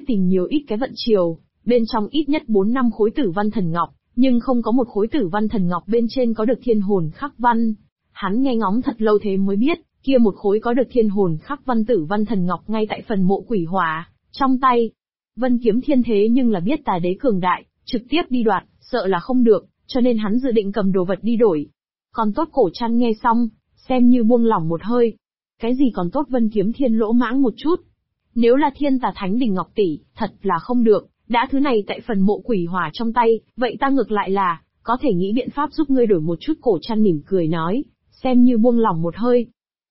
tìm nhiều ít cái vận chiều, bên trong ít nhất 4 năm khối tử văn thần ngọc, nhưng không có một khối tử văn thần ngọc bên trên có được thiên hồn khắc văn. Hắn nghe ngóng thật lâu thế mới biết, kia một khối có được thiên hồn khắc văn tử văn thần ngọc ngay tại phần mộ quỷ hỏa, trong tay. Vân Kiếm Thiên thế nhưng là biết tà đế cường đại, trực tiếp đi đoạt, sợ là không được, cho nên hắn dự định cầm đồ vật đi đổi. Còn tốt Cổ Trăn nghe xong, xem như buông lỏng một hơi. Cái gì còn tốt, Vân Kiếm Thiên lỗ mãng một chút. Nếu là Thiên Tà Thánh Đỉnh Ngọc tỷ, thật là không được, đã thứ này tại phần mộ quỷ hỏa trong tay, vậy ta ngược lại là, có thể nghĩ biện pháp giúp ngươi đổi một chút. Cổ Trăn mỉm cười nói, xem như buông lỏng một hơi.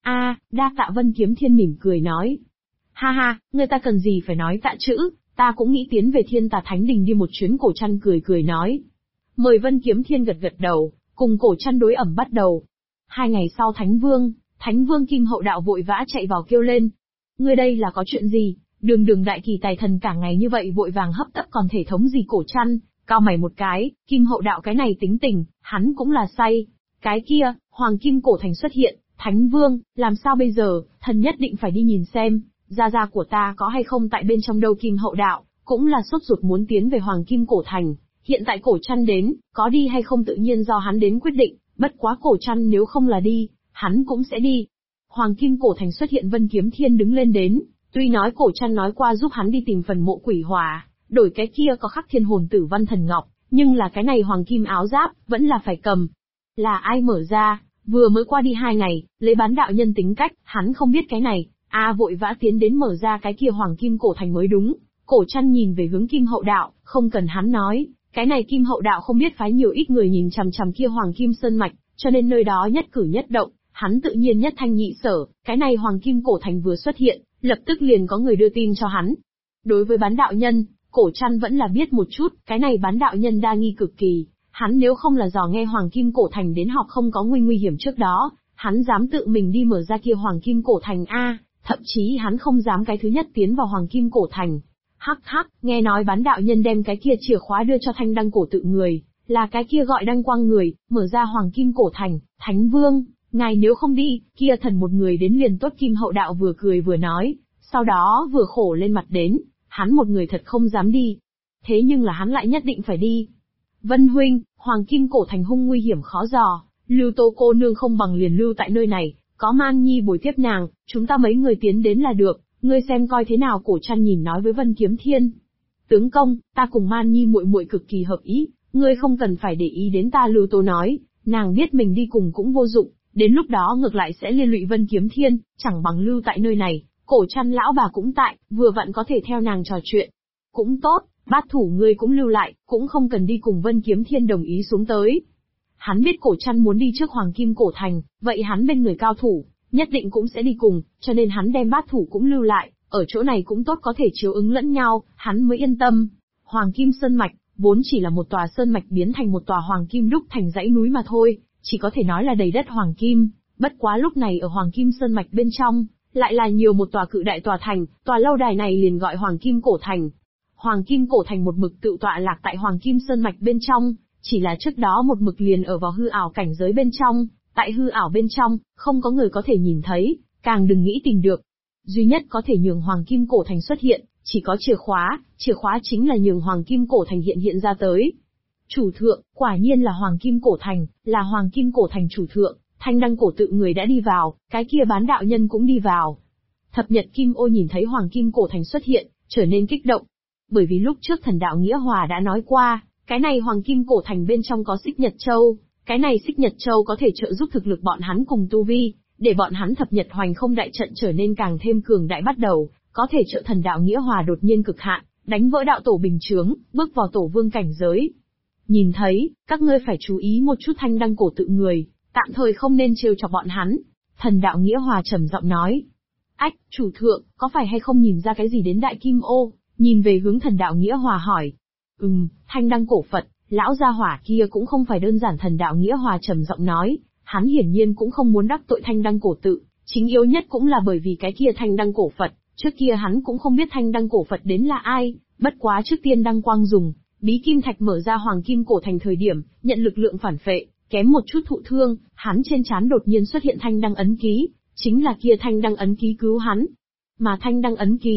Đa tạ. Vân Kiếm Thiên mỉm cười nói. Ha ha, ngươi ta cần gì phải nói tạ chữ, ta cũng nghĩ tiến về Thiên Tà Thánh Đình đi một chuyến. Cổ Trăn cười cười nói. Mời. Vân Kiếm Thiên gật gật đầu, cùng Cổ Trăn đối ẩm bắt đầu. 2 ngày sau Thánh Vương Kim Hậu Đạo vội vã chạy vào kêu lên. Ngươi đây là có chuyện gì, đường đại kỳ tài thần cả ngày như vậy vội vàng hấp tấp còn thể thống gì? Cổ Trăn cao mày một cái, Kim Hậu Đạo cái này tính tình, hắn cũng là say. Cái kia, Hoàng Kim Cổ Thành xuất hiện, Thánh Vương, làm sao bây giờ, thần nhất định phải đi nhìn xem, gia gia của ta có hay không tại bên trong đâu. Kim Hậu Đạo cũng là sốt ruột muốn tiến về Hoàng Kim Cổ Thành, hiện tại Cổ Trăn đến, có đi hay không tự nhiên do hắn đến quyết định, bất quá Cổ Trăn nếu không là đi, hắn cũng sẽ đi. Hoàng Kim Cổ Thành xuất hiện. Vân Kiếm Thiên đứng lên đến, tuy nói Cổ Trăn nói qua giúp hắn đi tìm phần mộ quỷ hỏa, đổi cái kia có khắc thiên hồn tử văn thần ngọc, nhưng là cái này hoàng kim áo giáp, vẫn là phải cầm. Là ai mở ra, vừa mới qua đi 2 ngày, lấy bán đạo nhân tính cách, hắn không biết cái này, vội vã tiến đến mở ra cái kia Hoàng Kim Cổ Thành mới đúng. Cổ Trăn nhìn về hướng Kim Hậu Đạo, không cần hắn nói, cái này Kim Hậu Đạo không biết phái nhiều ít người nhìn chằm chằm kia Hoàng Kim Sơn Mạch, cho nên nơi đó nhất cử nhất động, hắn tự nhiên nhất thanh nhị sở. Cái này Hoàng Kim Cổ Thành vừa xuất hiện, lập tức liền có người đưa tin cho hắn. Đối với bán đạo nhân, Cổ Trăn vẫn là biết một chút, cái này bán đạo nhân đa nghi cực kỳ, hắn nếu không là dò nghe Hoàng Kim Cổ Thành đến họp không có nguy hiểm trước đó, hắn dám tự mình đi mở ra kia Hoàng Kim Cổ Thành thậm chí hắn không dám cái thứ nhất tiến vào Hoàng Kim Cổ Thành. Hắc, nghe nói bán đạo nhân đem cái kia chìa khóa đưa cho Thanh Đăng Cổ Tự người, là cái kia gọi Đăng Quang người, mở ra Hoàng Kim Cổ Thành. Thánh Vương, ngài nếu không đi, kia thần một người đến liền tốt. Kim Hậu Đạo vừa cười vừa nói, sau đó vừa khổ lên mặt đến, hắn một người thật không dám đi. Thế nhưng là hắn lại nhất định phải đi. Vân huynh, Hoàng Kim Cổ Thành hung nguy hiểm khó dò, Lưu Tô cô nương không bằng liền lưu tại nơi này, có Man Nhi bồi tiếp nàng, chúng ta mấy người tiến đến là được, ngươi xem coi thế nào. Cổ Trăn nhìn nói với Vân Kiếm Thiên. Tướng công, ta cùng Man Nhi muội muội cực kỳ hợp ý, ngươi không cần phải để ý đến ta. Lưu Tô nói, nàng biết mình đi cùng cũng vô dụng, đến lúc đó ngược lại sẽ liên lụy Vân Kiếm Thiên, chẳng bằng lưu tại nơi này, Cổ Trăn lão bà cũng tại, vừa vặn có thể theo nàng trò chuyện. Cũng tốt, Bát Thủ ngươi cũng lưu lại, cũng không cần đi cùng. Vân Kiếm Thiên đồng ý xuống tới. Hắn biết Cổ Trăn muốn đi trước Hoàng Kim Cổ Thành, vậy hắn bên người cao thủ, nhất định cũng sẽ đi cùng, cho nên hắn đem Bát Thủ cũng lưu lại, ở chỗ này cũng tốt có thể chiếu ứng lẫn nhau, hắn mới yên tâm. Hoàng Kim Sơn Mạch, vốn chỉ là một tòa sơn mạch biến thành một tòa hoàng kim đúc thành dãy núi mà thôi, chỉ có thể nói là đầy đất hoàng kim, bất quá lúc này ở Hoàng Kim Sơn Mạch bên trong, lại là nhiều một tòa cự đại tòa thành, tòa lâu đài này liền gọi Hoàng Kim Cổ Thành. Hoàng Kim Cổ Thành một mực tự tọa lạc tại Hoàng Kim Sơn Mạch bên trong, chỉ là trước đó một mực liền ở vào hư ảo cảnh giới bên trong, tại hư ảo bên trong, không có người có thể nhìn thấy, càng đừng nghĩ tìm được. Duy nhất có thể nhường Hoàng Kim Cổ Thành xuất hiện, chỉ có chìa khóa chính là nhường Hoàng Kim Cổ Thành hiện ra tới. Chủ thượng, quả nhiên là Hoàng Kim Cổ Thành, là Hoàng Kim Cổ Thành chủ thượng, Thanh Đăng Cổ Tự người đã đi vào, cái kia bán đạo nhân cũng đi vào. Thập Nhật Kim Ô nhìn thấy Hoàng Kim Cổ Thành xuất hiện, trở nên kích động. Bởi vì lúc trước thần đạo Nghĩa Hòa đã nói qua, cái này Hoàng Kim Cổ Thành bên trong có Xích Nhật Châu, cái này Xích Nhật Châu có thể trợ giúp thực lực bọn hắn cùng tu vi, để bọn hắn Thập Nhật Hoành Không đại trận trở nên càng thêm cường đại bắt đầu, có thể trợ thần đạo Nghĩa Hòa đột nhiên cực hạn, đánh vỡ đạo tổ bình chướng, bước vào tổ vương cảnh giới. Nhìn thấy, các ngươi phải chú ý một chút Thanh Đăng Cổ Tự người, tạm thời không nên trêu chọc bọn hắn. Thần đạo Nghĩa Hòa trầm giọng nói. Ách, chủ thượng, có phải hay không nhìn ra cái gì đến Đại Kim Ô? Nhìn về hướng thần đạo Nghĩa Hòa hỏi. Thanh Đăng Cổ Phật, lão gia hỏa kia cũng không phải đơn giản. Thần đạo Nghĩa Hòa trầm giọng nói, hắn hiển nhiên cũng không muốn đắc tội Thanh Đăng Cổ Tự, chính yếu nhất cũng là bởi vì cái kia Thanh Đăng Cổ Phật, trước kia hắn cũng không biết Thanh Đăng Cổ Phật đến là ai, bất quá trước tiên Đăng Quang dùng bí kim thạch mở ra Hoàng Kim Cổ Thành thời điểm, nhận lực lượng phản phệ, kém một chút thụ thương, hắn trên trán đột nhiên xuất hiện Thanh Đăng ấn ký, chính là kia Thanh Đăng ấn ký cứu hắn. Mà Thanh Đăng ấn ký,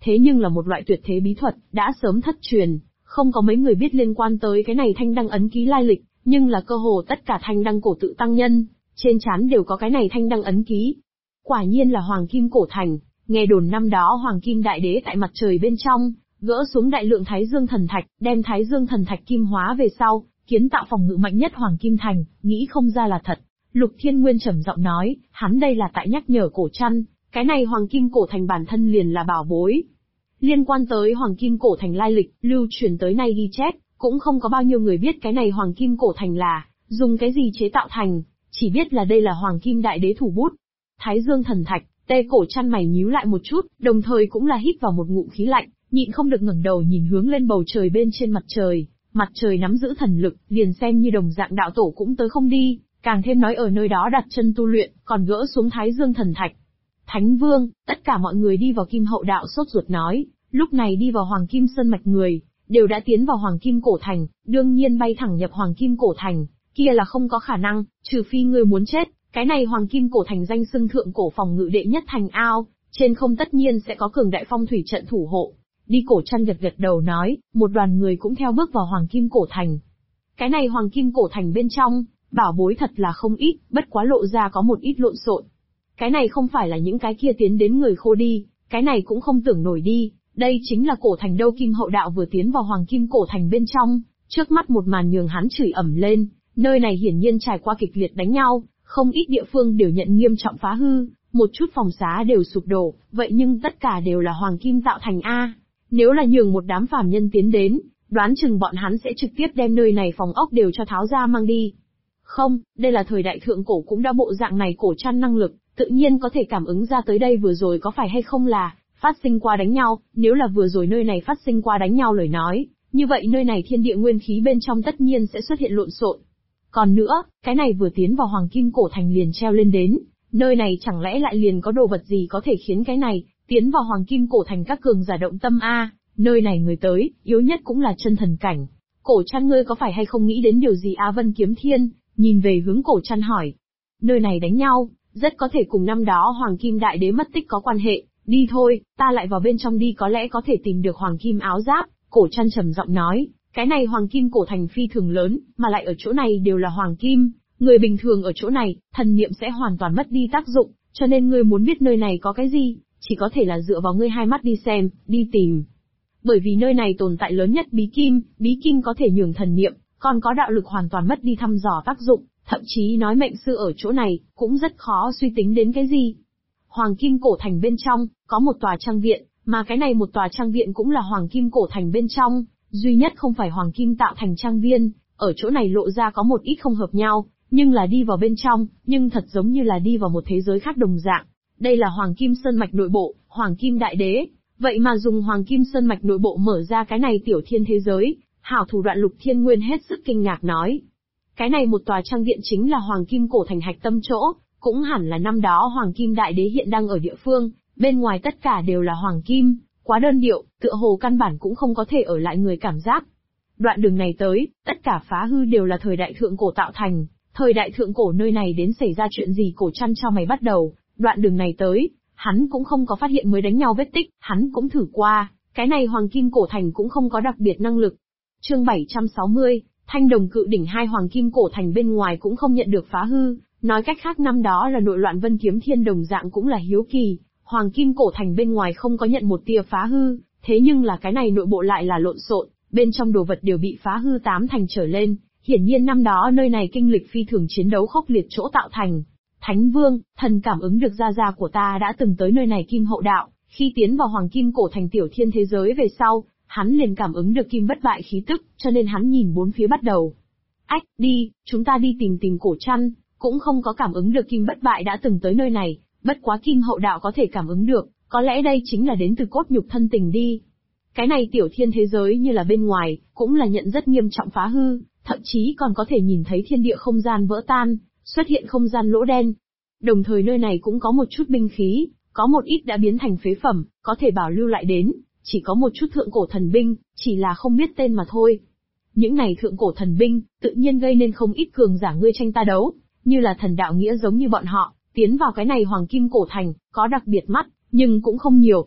thế nhưng là một loại tuyệt thế bí thuật, đã sớm thất truyền, không có mấy người biết liên quan tới cái này thanh đăng ấn ký lai lịch, nhưng là cơ hồ tất cả thanh đăng cổ tự tăng nhân, trên trán đều có cái này thanh đăng ấn ký. Quả nhiên là Hoàng Kim Cổ Thành, nghe đồn năm đó Hoàng Kim Đại Đế tại mặt trời bên trong, gỡ xuống đại lượng Thái Dương Thần Thạch, đem Thái Dương Thần Thạch kim hóa về sau, kiến tạo phòng ngự mạnh nhất Hoàng Kim Thành, nghĩ không ra là thật. Lục Thiên Nguyên trầm giọng nói, hắn đây là tại nhắc nhở Cổ Trăn, cái này Hoàng Kim Cổ Thành bản thân liền là bảo bối. Liên quan tới Hoàng Kim Cổ Thành lai lịch, lưu truyền tới nay ghi chép, cũng không có bao nhiêu người biết cái này Hoàng Kim Cổ Thành là dùng cái gì chế tạo thành, chỉ biết là đây là Hoàng Kim Đại Đế thủ bút. Thái Dương Thần Thạch, Tê Cổ Trăn mày nhíu lại một chút, đồng thời cũng là hít vào một ngụm khí lạnh, nhịn không được ngẩng đầu nhìn hướng lên bầu trời bên trên mặt trời. Mặt trời nắm giữ thần lực, liền xem như đồng dạng đạo tổ cũng tới không đi, càng thêm nói ở nơi đó đặt chân tu luyện, còn gỡ xuống Thái Dương Thần Thạch. Thánh Vương, tất cả mọi người đi vào Kim Hậu Đạo sốt ruột nói, lúc này đi vào Hoàng Kim Sơn Mạch người, đều đã tiến vào Hoàng Kim Cổ Thành, đương nhiên bay thẳng nhập Hoàng Kim Cổ Thành, kia là không có khả năng, trừ phi ngươi muốn chết, cái này Hoàng Kim Cổ Thành danh xưng thượng cổ phòng ngự đệ nhất thành ao, trên không tất nhiên sẽ có cường đại phong thủy trận thủ hộ. Đi Cổ Trăn gật gật đầu nói, một đoàn người cũng theo bước vào Hoàng Kim Cổ Thành. Cái này Hoàng Kim Cổ Thành bên trong, bảo bối thật là không ít, bất quá lộ ra có một ít lộn xộn. Cái này không phải là những cái kia tiến đến người khô đi, cái này cũng không tưởng nổi đi, đây chính là cổ thành đâu. Kim Hậu Đạo vừa tiến vào Hoàng Kim Cổ Thành bên trong, trước mắt một màn nhường hắn chửi ẩm lên, nơi này hiển nhiên trải qua kịch liệt đánh nhau, không ít địa phương đều nhận nghiêm trọng phá hư, một chút phòng xá đều sụp đổ, vậy nhưng tất cả đều là Hoàng Kim tạo thành A. Nếu là nhường một đám phàm nhân tiến đến, đoán chừng bọn hắn sẽ trực tiếp đem nơi này phòng ốc đều cho tháo ra mang đi. Không, đây là thời đại thượng cổ cũng đã bộ dạng này. Cổ Trăn năng lực, tự nhiên có thể cảm ứng ra tới đây vừa rồi có phải hay không là phát sinh qua đánh nhau, nếu là vừa rồi nơi này phát sinh qua đánh nhau lời nói, như vậy nơi này thiên địa nguyên khí bên trong tất nhiên sẽ xuất hiện lộn xộn. Còn nữa, cái này vừa tiến vào Hoàng Kim Cổ Thành liền treo lên đến, nơi này chẳng lẽ lại liền có đồ vật gì có thể khiến cái này tiến vào Hoàng Kim Cổ Thành các cường giả động tâm a? Nơi này người tới, yếu nhất cũng là chân thần cảnh. Cổ Trăn, ngươi có phải hay không nghĩ đến điều gì a? Vân Kiếm Thiên nhìn về hướng Cổ Trăn hỏi. Nơi này đánh nhau, rất có thể cùng năm đó Hoàng Kim Đại Đế mất tích có quan hệ, đi thôi, ta lại vào bên trong đi, có lẽ có thể tìm được Hoàng Kim áo giáp. Cổ Trăn trầm giọng nói, cái này Hoàng Kim Cổ Thành phi thường lớn, mà lại ở chỗ này đều là Hoàng Kim, người bình thường ở chỗ này, thần niệm sẽ hoàn toàn mất đi tác dụng, cho nên ngươi muốn biết nơi này có cái gì, chỉ có thể là dựa vào ngươi hai mắt đi xem, đi tìm. Bởi vì nơi này tồn tại lớn nhất bí kim có thể nhường thần niệm, còn có đạo lực hoàn toàn mất đi thăm dò tác dụng, thậm chí nói mệnh sư ở chỗ này, cũng rất khó suy tính đến cái gì. Hoàng Kim Cổ Thành bên trong, có một tòa trang viện, mà cái này một tòa trang viện cũng là Hoàng Kim Cổ Thành bên trong, duy nhất không phải Hoàng Kim tạo thành trang viên, ở chỗ này lộ ra có một ít không hợp nhau, nhưng là đi vào bên trong, nhưng thật giống như là đi vào một thế giới khác đồng dạng. Đây là Hoàng Kim Sơn Mạch nội bộ, Hoàng Kim Đại Đế, vậy mà dùng Hoàng Kim Sơn Mạch nội bộ mở ra cái này tiểu thiên thế giới, hảo thủ đoạn. Lục Thiên Nguyên hết sức kinh ngạc nói. Cái này một tòa trang viện chính là Hoàng Kim Cổ Thành hạch tâm chỗ, cũng hẳn là năm đó Hoàng Kim Đại Đế hiện đang ở địa phương, bên ngoài tất cả đều là Hoàng Kim, quá đơn điệu, tựa hồ căn bản cũng không có thể ở lại người cảm giác. Đoạn đường này tới, tất cả phá hư đều là thời đại thượng cổ tạo thành, thời đại thượng cổ nơi này đến xảy ra chuyện gì? Cổ Trăn cho mày bắt đầu, đoạn đường này tới, hắn cũng không có phát hiện mới đánh nhau vết tích, hắn cũng thử qua, cái này Hoàng Kim Cổ Thành cũng không có đặc biệt năng lực. Chương 760, Thanh Đồng Cự Đỉnh. Hai Hoàng Kim Cổ Thành bên ngoài cũng không nhận được phá hư, nói cách khác năm đó là nội loạn. Vân Kiếm Thiên đồng dạng cũng là hiếu kỳ, Hoàng Kim Cổ Thành bên ngoài không có nhận một tia phá hư, thế nhưng là cái này nội bộ lại là lộn xộn, bên trong đồ vật đều bị phá hư 8 thành trở lên, hiển nhiên năm đó nơi này kinh lịch phi thường chiến đấu khốc liệt chỗ tạo thành. Thánh Vương, thần cảm ứng được gia gia của ta đã từng tới nơi này Kim Hậu Đạo, khi tiến vào Hoàng Kim Cổ Thành tiểu thiên thế giới về sau, hắn liền cảm ứng được kim bất bại khí tức, cho nên hắn nhìn bốn phía bắt đầu. Ách, đi, chúng ta đi tìm Cổ Trăn, cũng không có cảm ứng được kim bất bại đã từng tới nơi này, bất quá Kim Hậu Đạo có thể cảm ứng được, có lẽ đây chính là đến từ cốt nhục thân tình đi. Cái này tiểu thiên thế giới như là bên ngoài, cũng là nhận rất nghiêm trọng phá hư, thậm chí còn có thể nhìn thấy thiên địa không gian vỡ tan, xuất hiện không gian lỗ đen. Đồng thời nơi này cũng có một chút binh khí, có một ít đã biến thành phế phẩm, có thể bảo lưu lại đến, chỉ có một chút thượng cổ thần binh, chỉ là không biết tên mà thôi. Những này thượng cổ thần binh, tự nhiên gây nên không ít cường giả ngươi tranh ta đấu, như là thần đạo nghĩa giống như bọn họ, tiến vào cái này Hoàng Kim Cổ Thành, có đặc biệt mắt, nhưng cũng không nhiều.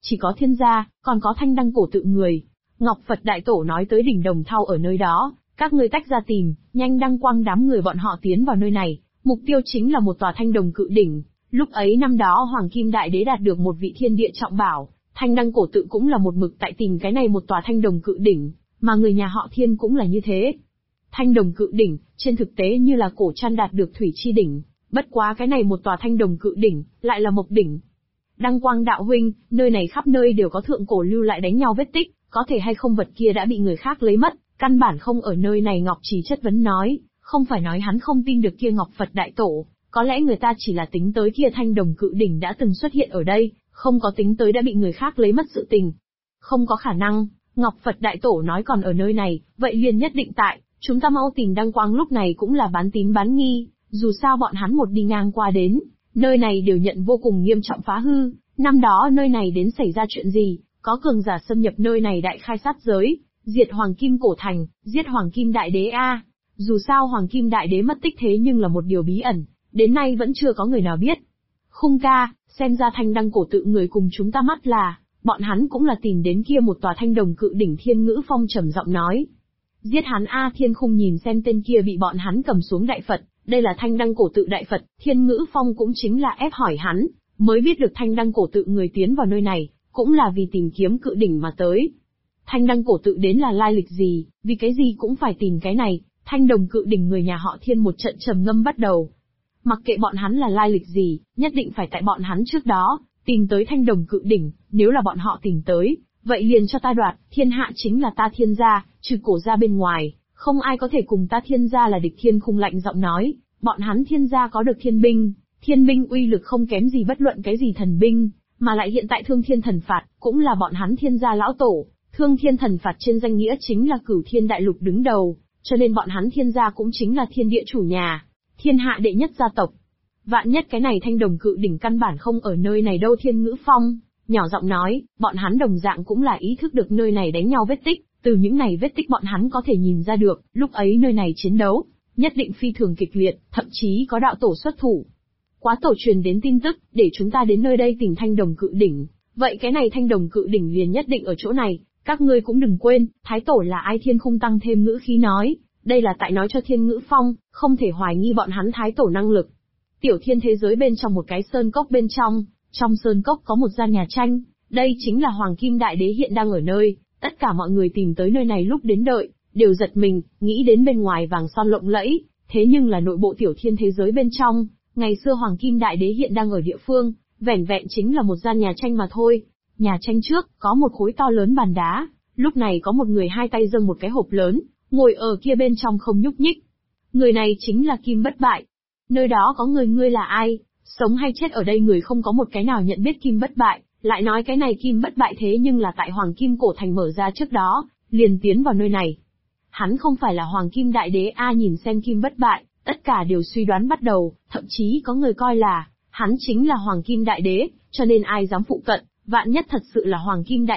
chỉ có thiên gia, còn có thanh đăng cổ tự người. Ngọc Phật Đại Tổ nói tới đỉnh Đồng Thau ở nơi đó, các ngươi tách ra tìm, nhanh đăng quang đám người bọn họ tiến vào nơi này, mục tiêu chính là một tòa thanh đồng cự đỉnh. Lúc ấy năm đó Hoàng Kim Đại Đế đạt được một vị thiên địa trọng bảo, thanh đăng cổ tự cũng là một mực tại tìm cái này một tòa thanh đồng cự đỉnh, mà người nhà họ Thiên cũng là như thế. Thanh đồng cự đỉnh, trên thực tế như là cổ trăn đạt được thủy chi đỉnh, bất quá cái này một tòa thanh đồng cự đỉnh, lại là mộc đỉnh. Đăng quang đạo huynh, nơi này khắp nơi đều có thượng cổ lưu lại đánh nhau vết tích, có thể hay không vật kia đã bị người khác lấy mất, căn bản không ở nơi này. Ngọc Trì chất vấn nói, không phải nói hắn không tin được kia Ngọc Phật Đại Tổ, có lẽ người ta chỉ là tính tới kia thanh đồng cự đỉnh đã từng xuất hiện ở đây, không có tính tới đã bị người khác lấy mất sự tình. Không có khả năng, Ngọc Phật Đại Tổ nói còn ở nơi này, vậy liền nhất định tại, chúng ta mau tìm đăng quang. Lúc này cũng là bán tín bán nghi, dù sao bọn hắn một đi ngang qua đến, nơi này đều nhận vô cùng nghiêm trọng phá hư, năm đó nơi này đến xảy ra chuyện gì, có cường giả xâm nhập nơi này đại khai sát giới, diệt Hoàng Kim cổ thành, giết Hoàng Kim Đại Đế a. Dù sao Hoàng Kim Đại Đế mất tích thế nhưng là một điều bí ẩn, đến nay vẫn chưa có người nào biết. Khung ca, xem ra thanh đăng cổ tự người cùng chúng ta mắt là, bọn hắn cũng là tìm đến kia một tòa thanh đồng cự đỉnh. Thiên Ngữ Phong trầm giọng nói. Giết hắn a. Thiên Khung nhìn xem tên kia bị bọn hắn cầm xuống đại Phật, đây là thanh đăng cổ tự đại Phật. Thiên Ngữ Phong cũng chính là ép hỏi hắn, mới biết được thanh đăng cổ tự người tiến vào nơi này, cũng là vì tìm kiếm cự đỉnh mà tới. Thanh đăng cổ tự đến là lai lịch gì, vì cái gì cũng phải tìm cái này. Thanh đồng cự đỉnh người nhà họ Thiên một trận trầm ngâm bắt đầu. Mặc kệ bọn hắn là lai lịch gì, nhất định phải tại bọn hắn trước đó, tìm tới thanh đồng cự đỉnh, nếu là bọn họ tìm tới, vậy liền cho ta đoạt, thiên hạ chính là ta Thiên gia, trừ cổ gia bên ngoài, không ai có thể cùng ta Thiên gia là địch. Thiên Khung lạnh giọng nói, bọn hắn Thiên gia có được thiên binh uy lực không kém gì bất luận cái gì thần binh, mà lại hiện tại Thương Thiên Thần Phạt, cũng là bọn hắn Thiên gia lão tổ. Thương Thiên Thần Phạt trên danh nghĩa chính là Cửu Thiên Đại Lục đứng đầu, cho nên bọn hắn Thiên gia cũng chính là thiên địa chủ nhà, thiên hạ đệ nhất gia tộc. Vạn nhất cái này thanh đồng cự đỉnh căn bản không ở nơi này đâu. Thiên Ngữ Phong nhỏ giọng nói, bọn hắn đồng dạng cũng là ý thức được nơi này đánh nhau vết tích, từ những này vết tích bọn hắn có thể nhìn ra được, lúc ấy nơi này chiến đấu, nhất định phi thường kịch liệt, thậm chí có đạo tổ xuất thủ. Quá tổ truyền đến tin tức, để chúng ta đến nơi đây tìm thanh đồng cự đỉnh, vậy cái này thanh đồng cự đỉnh liền nhất định ở chỗ này, các ngươi cũng đừng quên, Thái Tổ là ai. Thiên Khung tăng thêm ngữ khí nói, đây là tại nói cho Thiên Ngữ Phong, không thể hoài nghi bọn hắn Thái Tổ năng lực. Tiểu Thiên thế giới bên trong một cái sơn cốc bên trong sơn cốc có một gian nhà tranh, đây chính là Hoàng Kim Đại Đế hiện đang ở nơi. Tất cả mọi người tìm tới nơi này lúc đến đợi, đều giật mình, nghĩ đến bên ngoài vàng son lộng lẫy, thế nhưng là nội bộ Tiểu Thiên thế giới bên trong, ngày xưa Hoàng Kim Đại Đế hiện đang ở địa phương, vẻn vẹn chính là một gian nhà tranh mà thôi. Nhà tranh trước, có một khối to lớn bàn đá, lúc này có một người hai tay dâng một cái hộp lớn, ngồi ở kia bên trong không nhúc nhích. Người này chính là Kim Bất Bại. Nơi đó có người, ngươi là ai? Sống hay chết ở đây? Người không có một cái nào nhận biết Kim Bất Bại, lại nói cái này Kim Bất Bại thế nhưng là tại Hoàng Kim cổ thành mở ra trước đó, liền tiến vào nơi này. Hắn không phải là Hoàng Kim Đại Đế a. Nhìn xem Kim Bất Bại, tất cả đều suy đoán bắt đầu, thậm chí có người coi là, hắn chính là Hoàng Kim Đại Đế, cho nên ai dám phụ cận, vạn nhất thật sự là Hoàng Kim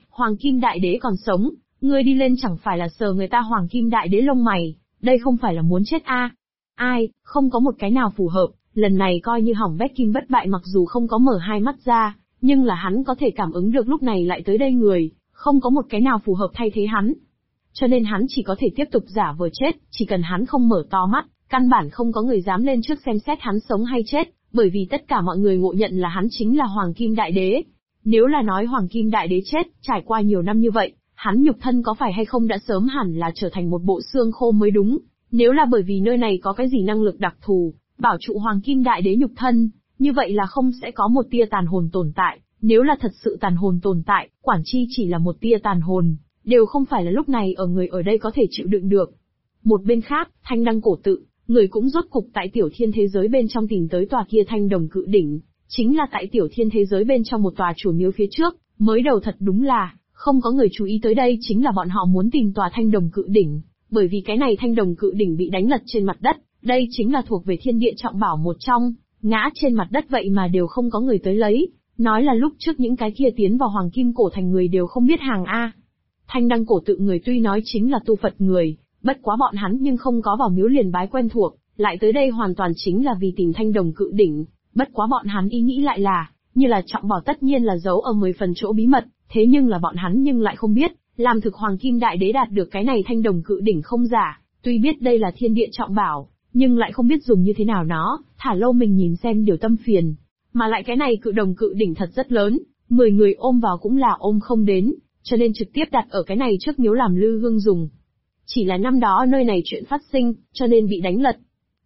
Đại Đế còn sống, ngươi đi lên chẳng phải là sờ người ta Hoàng Kim Đại Đế lông mày, đây không phải là muốn chết a. Ai, không có một cái nào phù hợp, lần này coi như hỏng bét. Kim Bất Bại mặc dù không có mở hai mắt ra, nhưng là hắn có thể cảm ứng được lúc này lại tới đây người, không có một cái nào phù hợp thay thế hắn. Cho nên hắn chỉ có thể tiếp tục giả vờ chết, chỉ cần hắn không mở to mắt, căn bản không có người dám lên trước xem xét hắn sống hay chết, bởi vì tất cả mọi người ngộ nhận là hắn chính là Hoàng Kim Đại Đế. Nếu là nói Hoàng Kim Đại Đế chết, trải qua nhiều năm như vậy, hắn nhục thân có phải hay không đã sớm hẳn là trở thành một bộ xương khô mới đúng. Nếu là bởi vì nơi này có cái gì năng lực đặc thù, bảo trụ Hoàng Kim Đại Đế nhục thân, như vậy là không sẽ có một tia tàn hồn tồn tại. Nếu là thật sự tàn hồn tồn tại, quản chi chỉ là một tia tàn hồn, đều không phải là lúc này ở người ở đây có thể chịu đựng được. Một bên khác, thanh đăng cổ tự, người cũng rốt cục tại Tiểu Thiên thế giới bên trong tìm tới tòa kia thanh đồng cự đỉnh, chính là tại Tiểu Thiên thế giới bên trong một tòa chùa miếu phía trước. Mới đầu thật đúng là không có người chú ý tới đây chính là bọn họ muốn tìm tòa thanh đồng cự đỉnh, bởi vì cái này thanh đồng cự đỉnh bị đánh lật trên mặt đất, đây chính là thuộc về thiên địa trọng bảo một trong, ngã trên mặt đất vậy mà đều không có người tới lấy, nói là lúc trước những cái kia tiến vào Hoàng Kim cổ thành người đều không biết hàng a. Thanh đăng cổ tự người tuy nói chính là tu Phật người, bất quá bọn hắn nhưng không có vào miếu liền bái quen thuộc, lại tới đây hoàn toàn chính là vì tìm thanh đồng cự đỉnh, bất quá bọn hắn ý nghĩ lại là, như là trọng bảo tất nhiên là giấu ở 10 phần chỗ bí mật, thế nhưng là bọn hắn nhưng lại không biết, làm thực Hoàng Kim Đại Đế đạt được cái này thanh đồng cự đỉnh không giả, tuy biết đây là thiên địa trọng bảo, nhưng lại không biết dùng như thế nào nó, thả lâu mình nhìn xem điều tâm phiền. Mà lại cái này cự đồng cự đỉnh thật rất lớn, 10 người ôm vào cũng là ôm không đến, cho nên trực tiếp đặt ở cái này trước miếu làm lư hương dùng. Chỉ là năm đó nơi này chuyện phát sinh, cho nên bị đánh lật.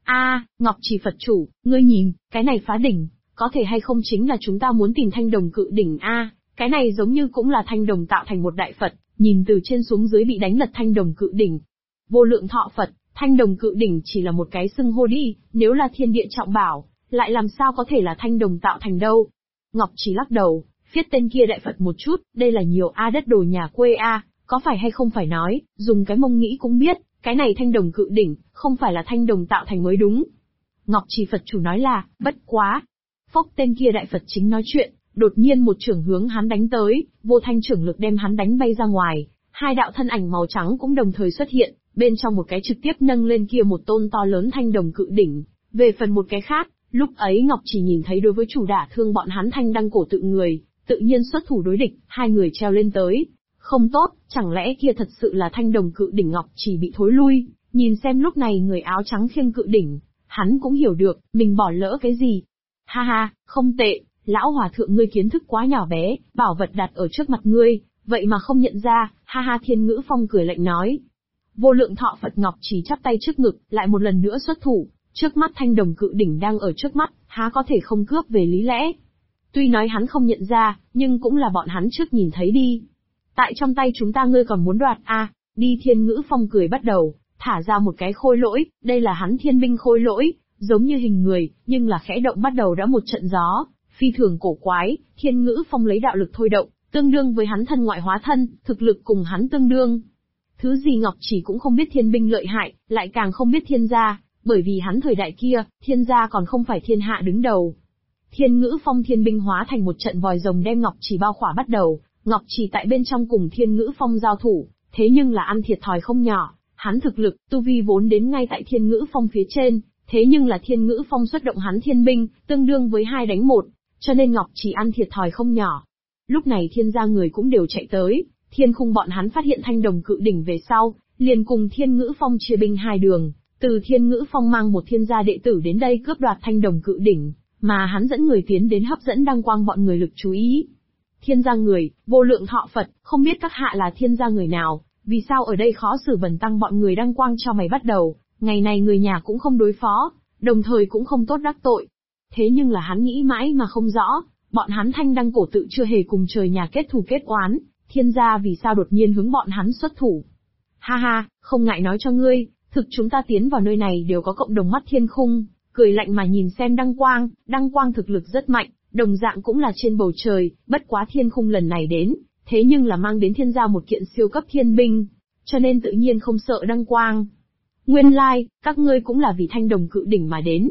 Ngọc Trì Phật chủ, ngươi nhìn, cái này phá đỉnh, có thể hay không chính là chúng ta muốn tìm thanh đồng cự đỉnh cái này giống như cũng là thanh đồng tạo thành một đại Phật, nhìn từ trên xuống dưới bị đánh lật thanh đồng cự đỉnh. Vô lượng thọ Phật, thanh đồng cự đỉnh chỉ là một cái xưng hô đi, nếu là thiên địa trọng bảo, lại làm sao có thể là thanh đồng tạo thành đâu. Ngọc Trì lắc đầu, viết tên kia đại Phật một chút, đây là nhiều đất đồ nhà quê có phải hay không phải nói, dùng cái mông nghĩ cũng biết, cái này thanh đồng cự đỉnh, không phải là thanh đồng tạo thành mới đúng. Ngọc Trì Phật chủ nói là, bất quá. Phốc tên kia đại Phật chính nói chuyện, đột nhiên một chưởng hướng hắn đánh tới, vô thanh chưởng lực đem hắn đánh bay ra ngoài, hai đạo thân ảnh màu trắng cũng đồng thời xuất hiện, bên trong một cái trực tiếp nâng lên kia một tôn to lớn thanh đồng cự đỉnh. Về phần một cái khác, lúc ấy Ngọc Trì nhìn thấy đối với chủ đả thương bọn hắn thanh đăng cổ tự người, tự nhiên xuất thủ đối địch, hai người treo lên tới. Không tốt, chẳng lẽ kia thật sự là thanh đồng cự đỉnh. Ngọc Trì bị thối lui, nhìn xem lúc này người áo trắng khiêng cự đỉnh, hắn cũng hiểu được, mình bỏ lỡ cái gì. Ha ha, không tệ, lão hòa thượng ngươi kiến thức quá nhỏ bé, bảo vật đặt ở trước mặt ngươi, vậy mà không nhận ra, ha ha. Thiên Ngữ Phong cười lạnh nói. Vô lượng thọ Phật. Ngọc Trì chắp tay trước ngực, lại một lần nữa xuất thủ, trước mắt thanh đồng cự đỉnh đang ở trước mắt, há có thể không cướp về lý lẽ. Tuy nói hắn không nhận ra, nhưng cũng là bọn hắn trước nhìn thấy đi. Tại trong tay chúng ta ngươi còn muốn đoạt đi. Thiên Ngữ Phong cười bắt đầu, thả ra một cái khôi lỗi, đây là hắn thiên binh khôi lỗi, giống như hình người, nhưng là khẽ động bắt đầu đã một trận gió, phi thường cổ quái. Thiên Ngữ Phong lấy đạo lực thôi động, tương đương với hắn thân ngoại hóa thân, thực lực cùng hắn tương đương. Thứ gì Ngọc Trì cũng không biết thiên binh lợi hại, lại càng không biết thiên gia, bởi vì hắn thời đại kia, thiên gia còn không phải thiên hạ đứng đầu. Thiên Ngữ Phong thiên binh hóa thành một trận vòi rồng đem Ngọc Trì bao khỏa bắt đầu, Ngọc Trì tại bên trong cùng Thiên Ngữ Phong giao thủ, thế nhưng là ăn thiệt thòi không nhỏ, hắn thực lực, tu vi vốn đến ngay tại Thiên Ngữ Phong phía trên, thế nhưng là Thiên Ngữ Phong xuất động hắn thiên binh, tương đương với 2 đánh 1, cho nên Ngọc Trì ăn thiệt thòi không nhỏ. Lúc này thiên gia người cũng đều chạy tới, Thiên Khung bọn hắn phát hiện thanh đồng cự đỉnh về sau, liền cùng Thiên Ngữ Phong chia binh 2 đường, từ Thiên Ngữ Phong mang một thiên gia đệ tử đến đây cướp đoạt thanh đồng cự đỉnh, mà hắn dẫn người tiến đến hấp dẫn Đăng Quang bọn người lực chú ý. Thiên gia người, vô lượng thọ Phật, không biết các hạ là thiên gia người nào, vì sao ở đây khó xử Bần tăng bọn người Đăng Quang cho mày bắt đầu, ngày này người nhà cũng không đối phó, đồng thời cũng không tốt đắc tội. Thế nhưng là hắn nghĩ mãi mà không rõ, bọn hắn thanh đăng cổ tự chưa hề cùng trời nhà kết thù kết oán, thiên gia vì sao đột nhiên hướng bọn hắn xuất thủ. Ha ha, không ngại nói cho ngươi, thực chúng ta tiến vào nơi này đều có cộng đồng mắt. Thiên Khung cười lạnh mà nhìn xem Đăng Quang thực lực rất mạnh, đồng dạng cũng là trên bầu trời, bất quá Thiên Khung lần này đến, thế nhưng là mang đến thiên gia một kiện siêu cấp thiên binh, cho nên tự nhiên không sợ Đăng Quang. Nguyên lai, các ngươi cũng là vì thanh đồng cự đỉnh mà đến.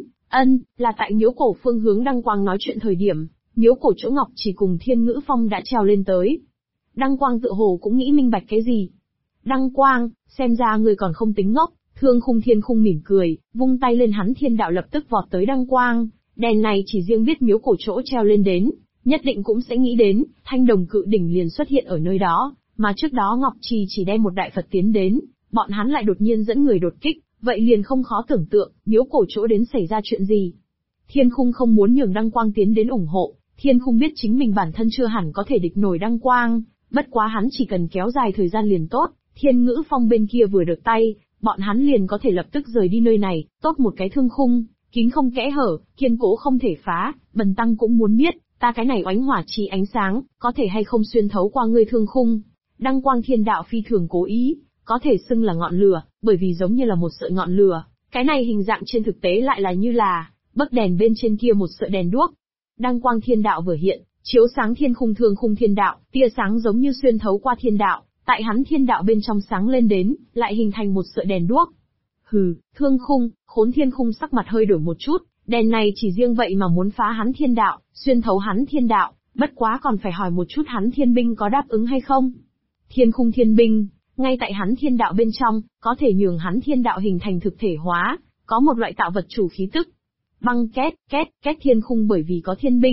Là tại miếu cổ phương hướng. Đăng Quang nói chuyện thời điểm, miếu cổ chỗ Ngọc Trì cùng Thiên Ngữ Phong đã trèo lên tới. Đăng Quang tựa hồ cũng nghĩ minh bạch cái gì. Đăng Quang, xem ra ngươi còn không tính ngốc. Thiên Khung mỉm cười, vung tay lên hắn thiên đạo lập tức vọt tới Đăng Quang. Đèn này chỉ riêng biết miếu cổ chỗ treo lên đến, nhất định cũng sẽ nghĩ đến, thanh đồng cự đỉnh liền xuất hiện ở nơi đó, mà trước đó Ngọc Trì chỉ đem một đại Phật tiến đến, bọn hắn lại đột nhiên dẫn người đột kích, vậy liền không khó tưởng tượng, miếu cổ chỗ đến xảy ra chuyện gì. Thiên Khung không muốn nhường Đăng Quang tiến đến ủng hộ, Thiên Khung biết chính mình bản thân chưa hẳn có thể địch nổi Đăng Quang, bất quá hắn chỉ cần kéo dài thời gian liền tốt, Thiên Ngữ Phong bên kia vừa được tay, bọn hắn liền có thể lập tức rời đi nơi này, tốt một cái thương khung, kín không kẽ hở, kiên cố không thể phá. Bần tăng cũng muốn biết, ta cái này oánh hỏa chi ánh sáng, có thể hay không xuyên thấu qua ngươi thương khung. Đăng Quang thiên đạo phi thường cố ý, có thể xưng là ngọn lửa, bởi vì giống như là một sợi ngọn lửa, cái này hình dạng trên thực tế lại là như là bấc đèn bên trên kia một sợi đèn đuốc. Đăng Quang thiên đạo vừa hiện, chiếu sáng thiên khung. Thương khung thiên đạo, tia sáng giống như xuyên thấu qua thiên đạo, tại hắn thiên đạo bên trong sáng lên đến, lại hình thành một sợi đèn đuốc. Hừ, Thương Khung, Khốn Thiên Khung sắc mặt hơi đổi một chút, đèn này chỉ riêng vậy mà muốn phá hắn thiên đạo, xuyên thấu hắn thiên đạo, bất quá còn phải hỏi một chút hắn thiên binh có đáp ứng hay không. Thiên Khung thiên binh, ngay tại hắn thiên đạo bên trong, có thể nhường hắn thiên đạo hình thành thực thể hóa, có một loại tạo vật chủ khí tức. Băng két, két, két. Thiên Khung bởi vì có thiên binh,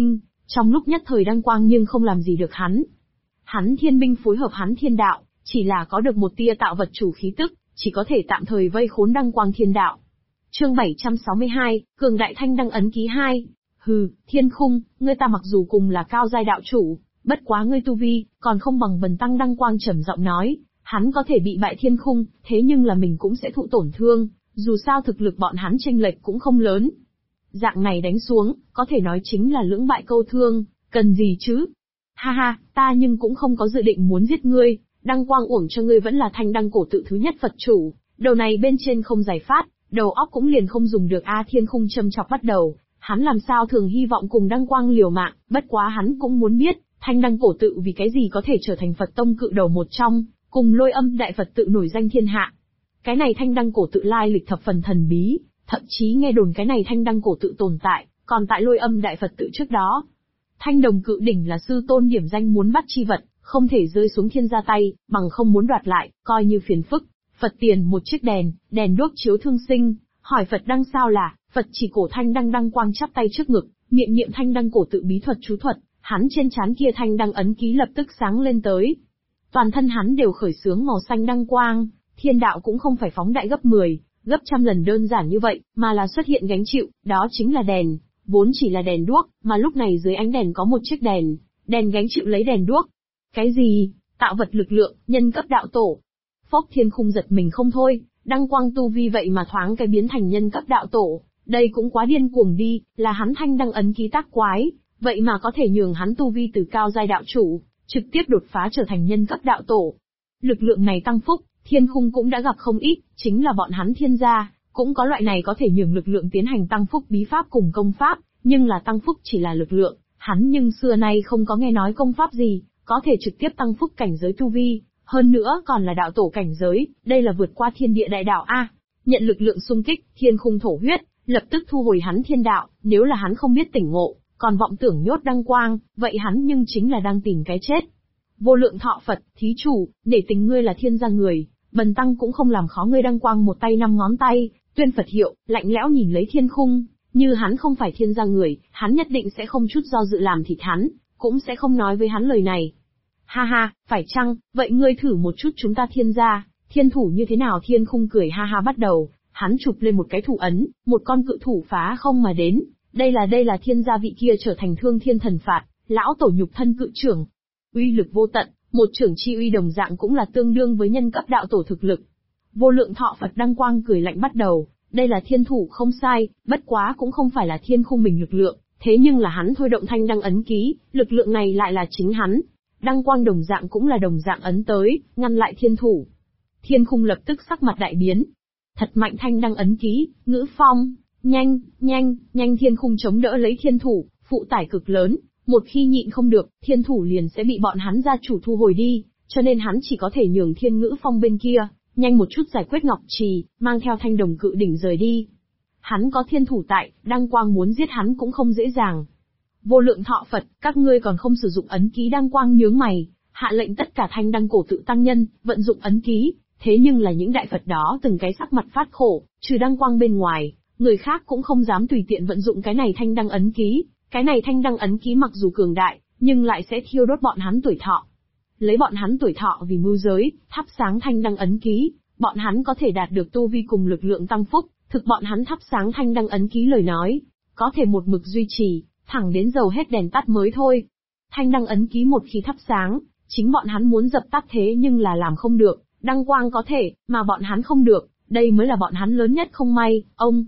Trong lúc nhất thời đăng quang nhưng không làm gì được hắn. Hắn thiên binh phối hợp hắn thiên đạo, chỉ là có được một tia tạo vật chủ khí tức, chỉ có thể tạm thời vây khốn đăng quang thiên đạo. Chương 762, Cường đại thanh đăng ấn ký 2. Hừ, Thiên Khung, ngươi ta mặc dù cùng là cao giai đạo chủ, bất quá ngươi tu vi, còn không bằng Bần Tăng đăng quang trầm giọng nói, hắn có thể bị bại Thiên Khung, thế nhưng là mình cũng sẽ thụ tổn thương, dù sao thực lực bọn hắn chênh lệch cũng không lớn. Dạng này đánh xuống, có thể nói chính là lưỡng bại câu thương, cần gì chứ? Ha ha, ta nhưng cũng không có dự định muốn giết ngươi, đăng quang uổng cho ngươi vẫn là thanh đăng cổ tự thứ nhất Phật chủ, đầu này bên trên không giải phát, đầu óc cũng liền không dùng được a. Thiên Khung châm chọc bắt đầu, hắn làm sao thường hy vọng cùng đăng quang liều mạng, bất quá hắn cũng muốn biết, thanh đăng cổ tự vì cái gì có thể trở thành Phật tông cự đầu một trong, cùng Lôi Âm đại Phật tự nổi danh thiên hạ. Cái này thanh đăng cổ tự lai lịch thập phần thần bí, thậm chí nghe đồn cái này thanh đăng cổ tự tồn tại, còn tại Lôi Âm đại Phật tự trước đó. Thanh đồng cự đỉnh là sư tôn điểm danh muốn bắt chi vật, không thể rơi xuống thiên gia tay, bằng không muốn đoạt lại, coi như phiền phức. Phật tiền một chiếc đèn, đèn đuốc chiếu thương sinh, hỏi Phật đăng sao là, Phật chỉ cổ thanh đăng đăng quang chắp tay trước ngực, miệng niệm thanh đăng cổ tự bí thuật chú thuật, hắn trên trán kia thanh đăng ấn ký lập tức sáng lên tới. Toàn thân hắn đều khởi xướng màu xanh đăng quang, thiên đạo cũng không phải phóng đại gấp 10, gấp trăm lần đơn giản như vậy, mà là xuất hiện gánh chịu, đó chính là đèn, vốn chỉ là đèn đuốc, mà lúc này dưới ánh đèn có một chiếc đèn, đèn gánh chịu lấy đèn đuốc. Cái gì? Tạo vật lực lượng, nhân cấp đạo tổ. Phốc Thiên Khung giật mình không thôi, đăng quang tu vi vậy mà thoáng cái biến thành nhân cấp đạo tổ, đây cũng quá điên cuồng đi, là hắn thanh đăng ấn ký tác quái, vậy mà có thể nhường hắn tu vi từ cao giai đạo chủ, trực tiếp đột phá trở thành nhân cấp đạo tổ. Lực lượng này tăng phúc, Thiên Khung cũng đã gặp không ít, chính là bọn hắn thiên gia, cũng có loại này có thể nhường lực lượng tiến hành tăng phúc bí pháp cùng công pháp, nhưng là tăng phúc chỉ là lực lượng, hắn nhưng xưa nay không có nghe nói công pháp gì, có thể trực tiếp tăng phúc cảnh giới tu vi, hơn nữa còn là đạo tổ cảnh giới, đây là vượt qua thiên địa đại đạo a. Nhận lực lượng xung kích, Thiên Khung thổ huyết, lập tức thu hồi hắn thiên đạo, nếu là hắn không biết tỉnh ngộ, còn vọng tưởng nhốt đăng quang, vậy hắn nhưng chính là đang tìm cái chết. Vô lượng thọ Phật, thí chủ, để tình ngươi là thiên gia người, Bần Tăng cũng không làm khó ngươi đăng quang một tay 5 ngón tay, tuyên Phật hiệu, lạnh lẽo nhìn lấy Thiên Khung, như hắn không phải thiên gia người, hắn nhất định sẽ không chút do dự làm thịt hắn, cũng sẽ không nói với hắn lời này. Ha ha, phải chăng, vậy ngươi thử một chút chúng ta thiên gia, thiên thủ như thế nào? Thiên Khung cười ha ha bắt đầu, hắn chụp lên một cái thủ ấn, một con cự thủ phá không mà đến, đây là thiên gia vị kia trở thành Thương Thiên Thần Phạt, lão tổ nhục thân cự trưởng. Uy lực vô tận, một trưởng chi uy đồng dạng cũng là tương đương với nhân cấp đạo tổ thực lực. Vô lượng thọ Phật đăng quang cười lạnh bắt đầu, đây là thiên thủ không sai, bất quá cũng không phải là Thiên Khung mình lực lượng, thế nhưng là hắn thôi động thanh đăng ấn ký, lực lượng này lại là chính hắn. Đăng quang đồng dạng cũng là đồng dạng ấn tới, ngăn lại thiên thủ. Thiên Khung lập tức sắc mặt đại biến. Thật mạnh thanh đăng ấn ký, ngữ phong, nhanh, nhanh, nhanh. Thiên Khung chống đỡ lấy thiên thủ, phụ tải cực lớn, một khi nhịn không được, thiên thủ liền sẽ bị bọn hắn gia chủ thu hồi đi, cho nên hắn chỉ có thể nhường thiên ngữ phong bên kia, nhanh một chút giải quyết Ngọc Trì, mang theo thanh đồng cự đỉnh rời đi. Hắn có thiên thủ tại, đăng quang muốn giết hắn cũng không dễ dàng. Vô lượng thọ Phật, các ngươi còn không sử dụng ấn ký đăng quang nhướng mày, hạ lệnh tất cả thanh đăng cổ tự tăng nhân, vận dụng ấn ký, thế nhưng là những đại Phật đó từng cái sắc mặt phát khổ, trừ đăng quang bên ngoài, người khác cũng không dám tùy tiện vận dụng cái này thanh đăng ấn ký, cái này thanh đăng ấn ký mặc dù cường đại, nhưng lại sẽ thiêu đốt bọn hắn tuổi thọ. Lấy bọn hắn tuổi thọ vì mưu giới, thắp sáng thanh đăng ấn ký, bọn hắn có thể đạt được tu vi cùng lực lượng tăng phúc, thực bọn hắn thắp sáng thanh đăng ấn ký lời nói, có thể một mực duy trì, thẳng đến dầu hết đèn tắt mới thôi. Thanh đăng ấn ký một khi thắp sáng, chính bọn hắn muốn dập tắt thế nhưng là làm không được, đăng quang có thể, mà bọn hắn không được, đây mới là bọn hắn lớn nhất không may.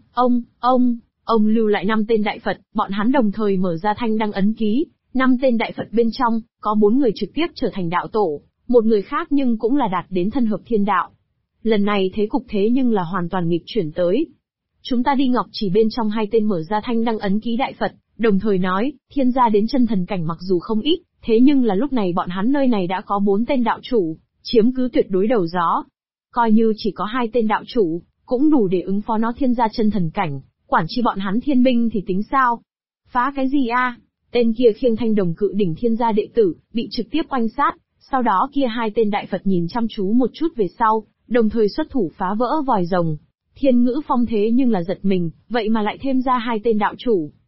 Ông lưu lại 5 tên đại Phật, bọn hắn đồng thời mở ra thanh đăng ấn ký, 5 tên đại Phật bên trong, có 4 người trực tiếp trở thành đạo tổ, một người khác nhưng cũng là đạt đến thân hợp thiên đạo. Lần này thế cục thế nhưng là hoàn toàn nghịch chuyển tới. Chúng ta đi Ngọc Chỉ bên trong 2 tên mở ra thanh đăng ấn ký đại Phật, đồng thời nói, thiên gia đến chân thần cảnh mặc dù không ít, thế nhưng là lúc này bọn hắn nơi này đã có 4 tên đạo chủ, chiếm cứ tuyệt đối đầu gió. Coi như chỉ có 2 tên đạo chủ, cũng đủ để ứng phó nó thiên gia chân thần cảnh, quản chi bọn hắn thiên binh thì tính sao? Phá cái gì a? Tên kia khiêng thanh đồng cự đỉnh thiên gia đệ tử, bị trực tiếp oanh sát, sau đó kia 2 tên đại Phật nhìn chăm chú một chút về sau, đồng thời xuất thủ phá vỡ vòi rồng. Thiên ngữ phong thế nhưng là giật mình, vậy mà lại thêm ra 2 tên đạo chủ.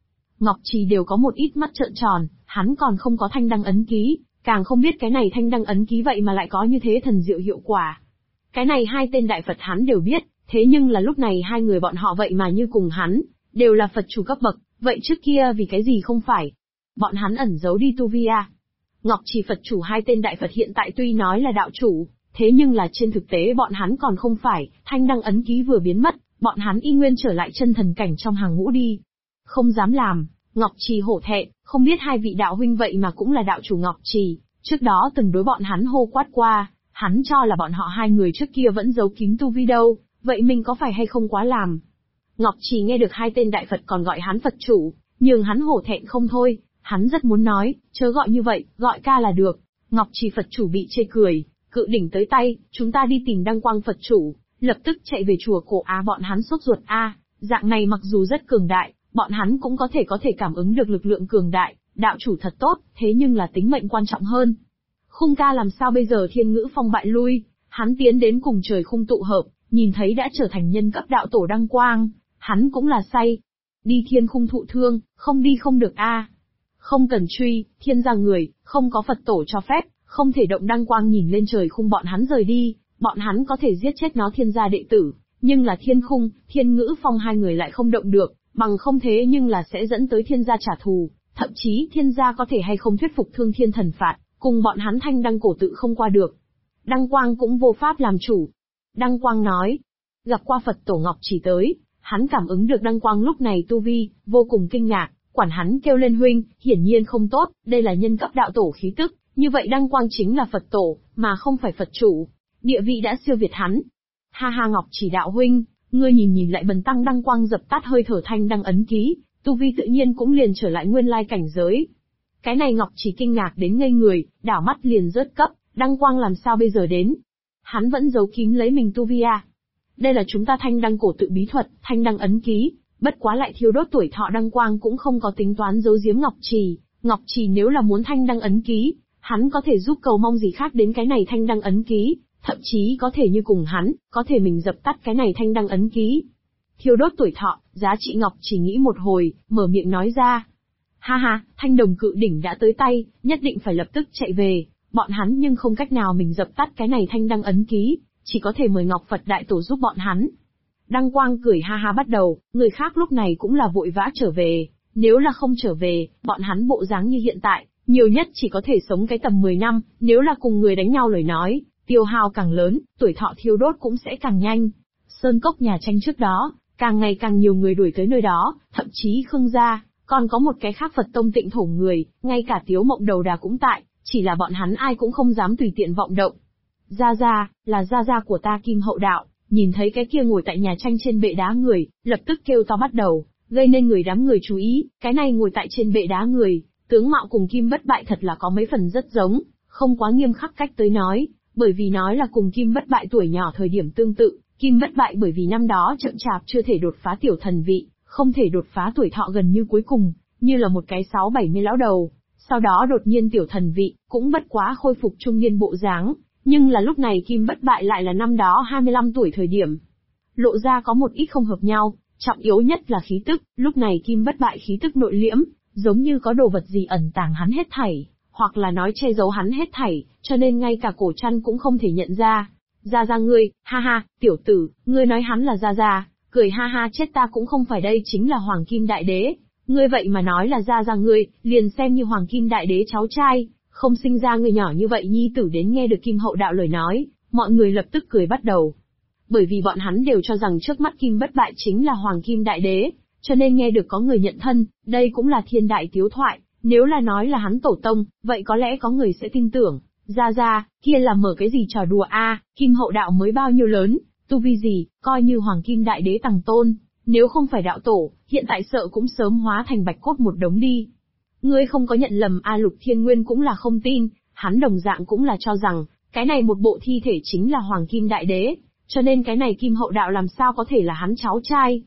Ngọc Trì đều có một ít mắt trợn tròn, hắn còn không có thanh đăng ấn ký, càng không biết cái này thanh đăng ấn ký vậy mà lại có như thế thần diệu hiệu quả. Cái này hai tên đại Phật hắn đều biết, thế nhưng là lúc này hai người bọn họ vậy mà như cùng hắn, đều là Phật chủ cấp bậc, vậy trước kia vì cái gì không phải? Bọn hắn ẩn giấu đi tu vi à? Ngọc Trì Phật chủ hai tên đại Phật hiện tại tuy nói là đạo chủ, thế nhưng là trên thực tế bọn hắn còn không phải, thanh đăng ấn ký vừa biến mất, bọn hắn y nguyên trở lại chân thần cảnh trong hàng ngũ đi. Không dám làm, Ngọc Trì hổ thẹn, không biết hai vị đạo huynh vậy mà cũng là đạo chủ Ngọc Trì, trước đó từng đối bọn hắn hô quát qua, hắn cho là bọn họ hai người trước kia vẫn giấu kín tu vi đâu, vậy mình có phải hay không quá làm? Ngọc Trì nghe được hai tên đại Phật còn gọi hắn Phật chủ, nhưng hắn hổ thẹn không thôi, hắn rất muốn nói, chớ gọi như vậy, gọi ca là được. Ngọc Trì Phật chủ bị chê cười, cự đỉnh tới tay, chúng ta đi tìm Đăng Quang Phật chủ, lập tức chạy về chùa cổ Á bọn hắn sốt ruột a, dạng này mặc dù rất cường đại, bọn hắn cũng có thể cảm ứng được lực lượng cường đại, đạo chủ thật tốt, thế nhưng là tính mệnh quan trọng hơn. Khung ca làm sao bây giờ Thiên Ngữ Phong bại lui, hắn tiến đến cùng trời khung tụ hợp, nhìn thấy đã trở thành nhân cấp đạo tổ Đăng Quang, hắn cũng là say. Đi thiên khung thụ thương, không đi không được a. Không cần truy, thiên gia người, không có Phật tổ cho phép, không thể động Đăng Quang nhìn lên trời khung bọn hắn rời đi, bọn hắn có thể giết chết nó thiên gia đệ tử, nhưng là thiên khung, Thiên Ngữ Phong hai người lại không động được, bằng không thế nhưng là sẽ dẫn tới thiên gia trả thù, thậm chí thiên gia có thể hay không thuyết phục Thương Thiên thần phạt, cùng bọn hắn thanh đăng cổ tự không qua được. Đăng Quang cũng vô pháp làm chủ. Đăng Quang nói, gặp qua Phật tổ Ngọc Trì tới, hắn cảm ứng được Đăng Quang lúc này tu vi, vô cùng kinh ngạc, quản hắn kêu lên huynh, hiển nhiên không tốt, đây là nhân cấp đạo tổ khí tức, như vậy Đăng Quang chính là Phật tổ, mà không phải Phật chủ, địa vị đã siêu việt hắn. Ha ha Ngọc Trì đạo huynh, ngươi nhìn lại bần tăng Đăng Quang dập tắt hơi thở thanh đăng ấn ký, tu vi tự nhiên cũng liền trở lại nguyên lai cảnh giới. Cái này Ngọc Trì kinh ngạc đến ngây người, đảo mắt liền rớt cấp, Đăng Quang làm sao bây giờ đến? Hắn vẫn giấu kín lấy mình tu vi à? Đây là chúng ta thanh đăng cổ tự bí thuật, thanh đăng ấn ký, bất quá lại thiêu đốt tuổi thọ Đăng Quang cũng không có tính toán giấu giếm Ngọc Trì. Ngọc Trì nếu là muốn thanh đăng ấn ký, hắn có thể giúp cầu mong gì khác đến cái này thanh đăng ấn ký, thậm chí có thể như cùng hắn, có thể mình dập tắt cái này thanh đăng ấn ký. Thiêu đốt tuổi thọ, giá trị Ngọc Trì nghĩ một hồi, mở miệng nói ra. Ha ha, thanh đồng cự đỉnh đã tới tay, nhất định phải lập tức chạy về, bọn hắn nhưng không cách nào mình dập tắt cái này thanh đăng ấn ký, chỉ có thể mời Ngọc Phật Đại Tổ giúp bọn hắn. Đăng Quang cười ha ha bắt đầu, người khác lúc này cũng là vội vã trở về, nếu là không trở về, bọn hắn bộ dáng như hiện tại, nhiều nhất chỉ có thể sống cái tầm 10 năm, nếu là cùng người đánh nhau lời nói, tiêu hao càng lớn, tuổi thọ thiêu đốt cũng sẽ càng nhanh. Sơn cốc nhà tranh trước đó, càng ngày càng nhiều người đuổi tới nơi đó, thậm chí Khương gia, còn có một cái khác Phật tông Tịnh Thổ người, ngay cả Tiếu Mộng Đầu Đà cũng tại, chỉ là bọn hắn ai cũng không dám tùy tiện vọng động. Gia Gia, là Gia Gia của ta Kim Hậu Đạo, nhìn thấy cái kia ngồi tại nhà tranh trên bệ đá người, lập tức kêu to bắt đầu, gây nên đám người chú ý, cái này ngồi tại trên bệ đá người, tướng mạo cùng Kim Bất Bại thật là có mấy phần rất giống, không quá nghiêm khắc cách tới nói, bởi vì nói là cùng Kim Bất Bại tuổi nhỏ thời điểm tương tự, Kim Bất Bại bởi vì năm đó chậm chạp chưa thể đột phá tiểu thần vị, không thể đột phá tuổi thọ gần như cuối cùng, như là một cái 60-70 lão đầu, sau đó đột nhiên tiểu thần vị, cũng bất quá khôi phục trung niên bộ dáng, nhưng là lúc này Kim Bất Bại lại là năm đó 25 tuổi thời điểm. Lộ ra có một ít không hợp nhau, trọng yếu nhất là khí tức, lúc này Kim Bất Bại khí tức nội liễm, giống như có đồ vật gì ẩn tàng hắn hết thảy, hoặc là nói che giấu hắn hết thảy, cho nên ngay cả cổ trăn cũng không thể nhận ra. Gia Gia ngươi, ha ha, tiểu tử, ngươi nói hắn là Gia Gia, cười ha ha chết ta cũng không phải đây chính là Hoàng Kim Đại Đế, ngươi vậy mà nói là Gia Gia ngươi, liền xem như Hoàng Kim Đại Đế cháu trai, không sinh ra người nhỏ như vậy nhi tử đến nghe được Kim Hậu Đạo lời nói, mọi người lập tức cười bắt đầu. Bởi vì bọn hắn đều cho rằng trước mắt Kim Bất Bại chính là Hoàng Kim Đại Đế, cho nên nghe được có người nhận thân, đây cũng là thiên đại tiếu thoại, nếu là nói là hắn tổ tông, vậy có lẽ có người sẽ tin tưởng. Gia Gia, kia là mở cái gì trò đùa a? Kim Hậu Đạo mới bao nhiêu lớn, tu vi gì, coi như Hoàng Kim Đại Đế tầng tôn, nếu không phải đạo tổ, hiện tại sợ cũng sớm hóa thành bạch cốt một đống đi. Ngươi không có nhận lầm a, Lục Thiên Nguyên cũng là không tin, hắn đồng dạng cũng là cho rằng, cái này một bộ thi thể chính là Hoàng Kim Đại Đế, cho nên cái này Kim Hậu Đạo làm sao có thể là hắn cháu trai,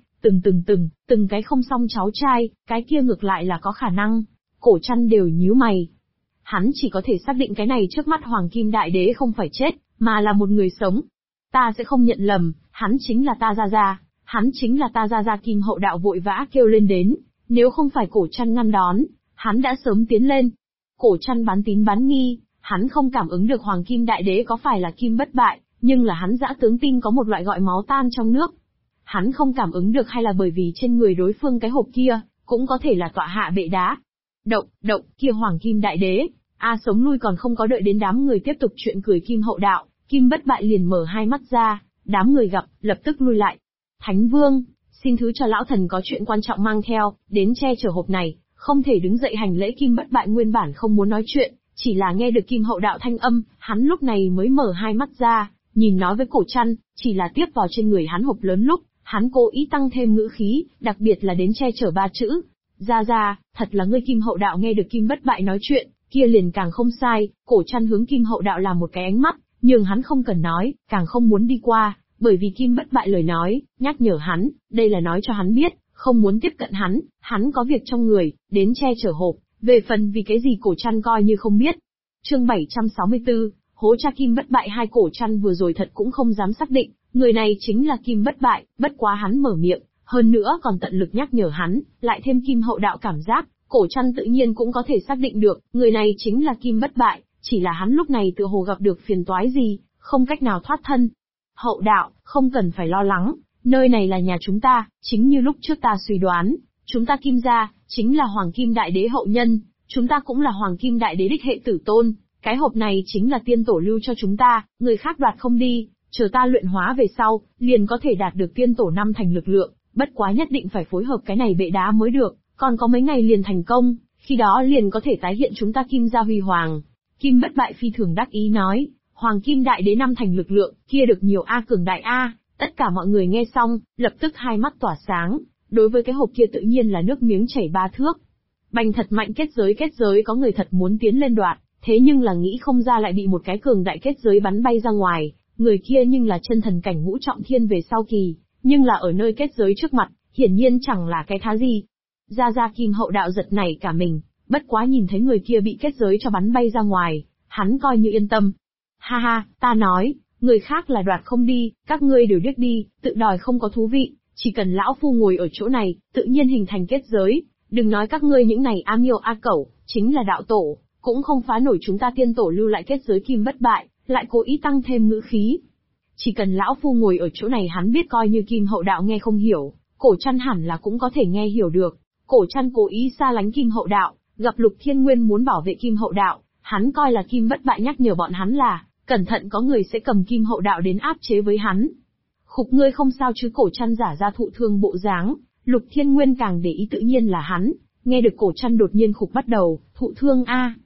từng cái không xong cháu trai, cái kia ngược lại là có khả năng. Cổ Trăn đều nhíu mày. Hắn chỉ có thể xác định cái này trước mắt Hoàng Kim Đại Đế không phải chết, mà là một người sống. Ta sẽ không nhận lầm, hắn chính là ta Gia Gia, hắn chính là ta Gia Gia. Kim Hậu Đạo vội vã kêu lên đến, Nếu không phải cổ trăn ngăn đón, hắn đã sớm tiến lên. Cổ trăn bán tín bán nghi, hắn không cảm ứng được Hoàng Kim Đại Đế có phải là kim bất bại, nhưng là hắn dã tướng tin có một loại gọi máu tan trong nước. Hắn không cảm ứng được hay là bởi vì trên người đối phương cái hộp kia, cũng có thể là tọa hạ bệ đá. Động, kia Hoàng Kim Đại Đế, sống lui còn không có đợi đến đám người tiếp tục chuyện cười Kim Hậu Đạo, Kim bất bại liền mở hai mắt ra, đám người gặp, lập tức lui lại. Thánh Vương, xin thứ cho lão thần có chuyện quan trọng mang theo, đến che chở hộp này, không thể đứng dậy hành lễ. Kim bất bại nguyên bản không muốn nói chuyện, chỉ là nghe được Kim Hậu Đạo thanh âm, hắn lúc này mới mở hai mắt ra, nhìn nói với cổ trăn, chỉ là tiếp vào trên người hắn hộp lớn lúc, hắn cố ý tăng thêm ngữ khí, đặc biệt là đến che chở ba chữ. Ra, thật là ngươi. Kim Hậu Đạo nghe được Kim bất bại nói chuyện, kia liền càng không sai, cổ trăn hướng Kim Hậu Đạo làm một cái ánh mắt, nhưng hắn không cần nói, càng không muốn đi qua, bởi vì Kim bất bại lời nói, nhắc nhở hắn, đây là nói cho hắn biết, không muốn tiếp cận hắn có việc trong người, đến che chở hộp, về phần vì cái gì cổ trăn coi như không biết. Chương 764, hố cha Kim bất bại. Hai cổ trăn vừa rồi thật cũng không dám xác định, người này chính là Kim bất bại, bất quá hắn mở miệng, hơn nữa còn tận lực nhắc nhở hắn, lại thêm Kim Hậu Đạo cảm giác, cổ trăn tự nhiên cũng có thể xác định được, người này chính là Kim bất bại, chỉ là hắn lúc này tựa hồ gặp được phiền toái gì, không cách nào thoát thân. Hậu Đạo, không cần phải lo lắng, nơi này là nhà chúng ta, chính như lúc trước ta suy đoán, chúng ta Kim gia, chính là Hoàng Kim Đại Đế hậu nhân, chúng ta cũng là Hoàng Kim Đại Đế đích hệ tử tôn, cái hộp này chính là tiên tổ lưu cho chúng ta, người khác đoạt không đi, chờ ta luyện hóa về sau, liền có thể đạt được tiên tổ năm thành lực lượng, bất quá nhất định phải phối hợp cái này bệ đá mới được, còn có mấy ngày liền thành công, khi đó liền có thể tái hiện chúng ta Kim gia huy hoàng. Kim bất bại phi thường đắc ý nói, Hoàng Kim Đại Đế năm thành lực lượng, kia được nhiều cường đại tất cả mọi người nghe xong, lập tức hai mắt tỏa sáng, đối với cái hộp kia tự nhiên là nước miếng chảy ba thước. Bành thật mạnh kết giới có người thật muốn tiến lên đoạt, thế nhưng là nghĩ không ra lại bị một cái cường đại kết giới bắn bay ra ngoài, người kia nhưng là chân thần cảnh ngũ trọng thiên về sau kỳ, nhưng là ở nơi kết giới trước mặt, hiển nhiên chẳng là cái thá gì. Ra Kim Hậu Đạo giật nảy cả mình, bất quá nhìn thấy người kia bị kết giới cho bắn bay ra ngoài, hắn coi như yên tâm. Ha, ta nói, người khác là đoạt không đi, các ngươi đều điếc đi, tự đòi không có thú vị, chỉ cần lão phu ngồi ở chỗ này, tự nhiên hình thành kết giới, đừng nói các ngươi những này miêu cẩu, chính là đạo tổ, cũng không phá nổi chúng ta tiên tổ lưu lại kết giới. Kim bất bại, lại cố ý tăng thêm ngữ khí. Chỉ cần lão phu ngồi ở chỗ này, hắn biết coi như Kim Hậu Đạo nghe không hiểu, cổ trăn hẳn là cũng có thể nghe hiểu được. Cổ trăn cố ý xa lánh Kim Hậu Đạo, gặp Lục Thiên Nguyên muốn bảo vệ Kim Hậu Đạo, hắn coi là Kim bất bại nhắc nhở bọn hắn là, cẩn thận có người sẽ cầm Kim Hậu Đạo đến áp chế với hắn. Khục, ngươi không sao chứ? Cổ trăn giả ra thụ thương bộ dáng, Lục Thiên Nguyên càng để ý tự nhiên là hắn, nghe được cổ trăn đột nhiên khục bắt đầu, thụ thương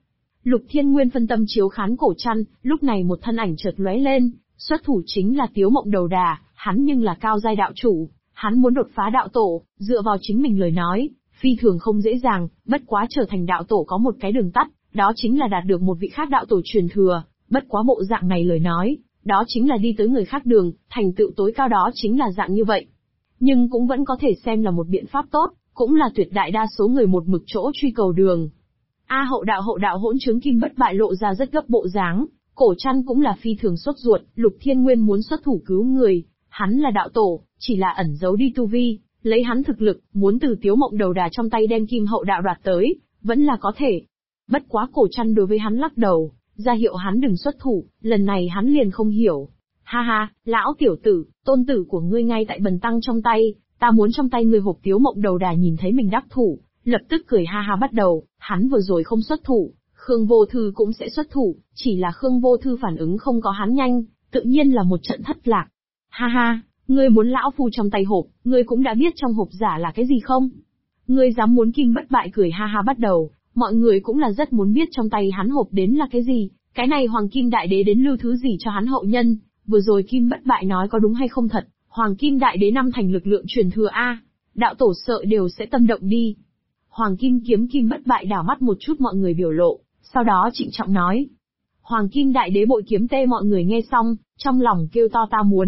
Lục Thiên Nguyên phân tâm chiếu khán cổ trăn, lúc này một thân ảnh chợt lóe lên, xuất thủ chính là Tiếu Mộng Đầu Đà, hắn nhưng là cao giai đạo chủ, hắn muốn đột phá đạo tổ, dựa vào chính mình lời nói, phi thường không dễ dàng, bất quá trở thành đạo tổ có một cái đường tắt, đó chính là đạt được một vị khác đạo tổ truyền thừa, bất quá bộ dạng này lời nói, đó chính là đi tới người khác đường, thành tựu tối cao đó chính là dạng như vậy. Nhưng cũng vẫn có thể xem là một biện pháp tốt, cũng là tuyệt đại đa số người một mực chỗ truy cầu đường. Hậu đạo hỗn trướng. Kim bất bại lộ ra rất gấp bộ dáng, cổ trăn cũng là phi thường sốt ruột. Lục Thiên Nguyên muốn xuất thủ cứu người, hắn là đạo tổ, chỉ là ẩn giấu đi tu vi, lấy hắn thực lực, muốn từ Tiếu Mộng Đầu Đà trong tay đem Kim Hậu Đạo đoạt tới, vẫn là có thể. Bất quá cổ trăn đối với hắn lắc đầu, ra hiệu hắn đừng xuất thủ, lần này hắn liền không hiểu. Ha, lão tiểu tử, tôn tử của ngươi ngay tại bần tăng trong tay, ta muốn trong tay ngươi hộp. Tiếu Mộng Đầu Đà nhìn thấy mình đắc thủ, lập tức cười ha bắt đầu, hắn vừa rồi không xuất thủ, Khương Vô Thư cũng sẽ xuất thủ, chỉ là Khương Vô Thư phản ứng không có hắn nhanh, tự nhiên là một trận thất lạc. Ha, ngươi muốn lão phu trong tay hộp, ngươi cũng đã biết trong hộp giả là cái gì không? Ngươi dám muốn? Kim bất bại cười ha bắt đầu, mọi người cũng là rất muốn biết trong tay hắn hộp đến là cái gì, cái này Hoàng Kim Đại Đế đến lưu thứ gì cho hắn hậu nhân, vừa rồi Kim bất bại nói có đúng hay không thật, Hoàng Kim Đại Đế năm thành lực lượng truyền thừa đạo tổ sợ đều sẽ tâm động đi. Hoàng Kim kiếm. Kim bất bại đảo mắt một chút mọi người biểu lộ, sau đó trịnh trọng nói. Hoàng Kim Đại Đế bội kiếm tê. Mọi người nghe xong, trong lòng kêu to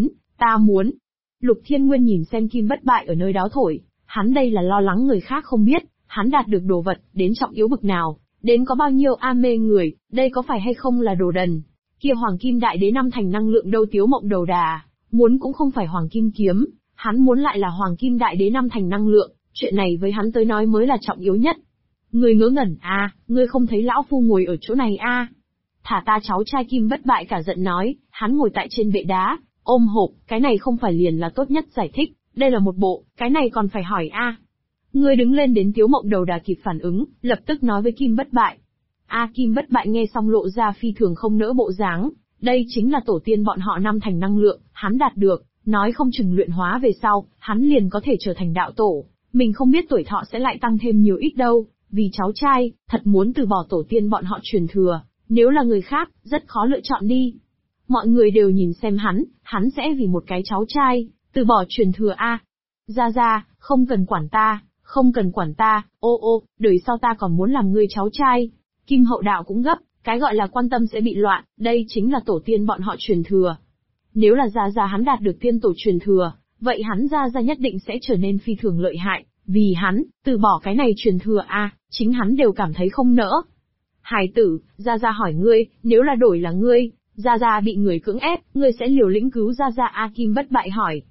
ta muốn. Lục Thiên Nguyên nhìn xem Kim bất bại ở nơi đó thổi, hắn đây là lo lắng người khác không biết, hắn đạt được đồ vật, đến trọng yếu bực nào, đến có bao nhiêu mê người, đây có phải hay không là đồ đần. Kia Hoàng Kim Đại Đế năm thành năng lượng đâu? Tiếu Mộng Đầu Đà, muốn cũng không phải Hoàng Kim kiếm, hắn muốn lại là Hoàng Kim Đại Đế năm thành năng lượng, Chuyện này với hắn tới nói mới là trọng yếu nhất. Ngươi ngớ ngẩn à, ngươi không thấy lão phu ngồi ở chỗ này à? Thả ta. Cháu trai Kim Bất Bại cả giận nói, hắn ngồi tại trên bệ đá, ôm hộp, cái này không phải liền là tốt nhất giải thích, đây là một bộ, cái này còn phải hỏi a. Ngươi đứng lên. Đến Tiếu Mộng Đầu Đà kịp phản ứng, lập tức nói với Kim Bất Bại. Kim Bất Bại nghe xong lộ ra phi thường không nỡ bộ dáng, đây chính là tổ tiên bọn họ năm thành năng lượng, hắn đạt được, nói không chừng luyện hóa về sau, hắn liền có thể trở thành đạo tổ, mình không biết tuổi thọ sẽ lại tăng thêm nhiều ít đâu, vì cháu trai, thật muốn từ bỏ tổ tiên bọn họ truyền thừa, nếu là người khác, rất khó lựa chọn đi. Mọi người đều nhìn xem hắn sẽ vì một cái cháu trai, từ bỏ truyền thừa a. Ra, không cần quản ta, không cần quản ta, ô, đời sau ta còn muốn làm ngươi cháu trai. Kim Hậu Đạo cũng gấp, cái gọi là quan tâm sẽ bị loạn, đây chính là tổ tiên bọn họ truyền thừa. Nếu là Ra hắn đạt được tiên tổ truyền thừa, vậy hắn Ra nhất định sẽ trở nên phi thường lợi hại, vì hắn, từ bỏ cái này truyền thừa chính hắn đều cảm thấy không nỡ. Hài tử, Ra hỏi ngươi, nếu là đổi là ngươi, Ra bị người cưỡng ép, ngươi sẽ liều lĩnh cứu Ra Kim Bất Bại hỏi.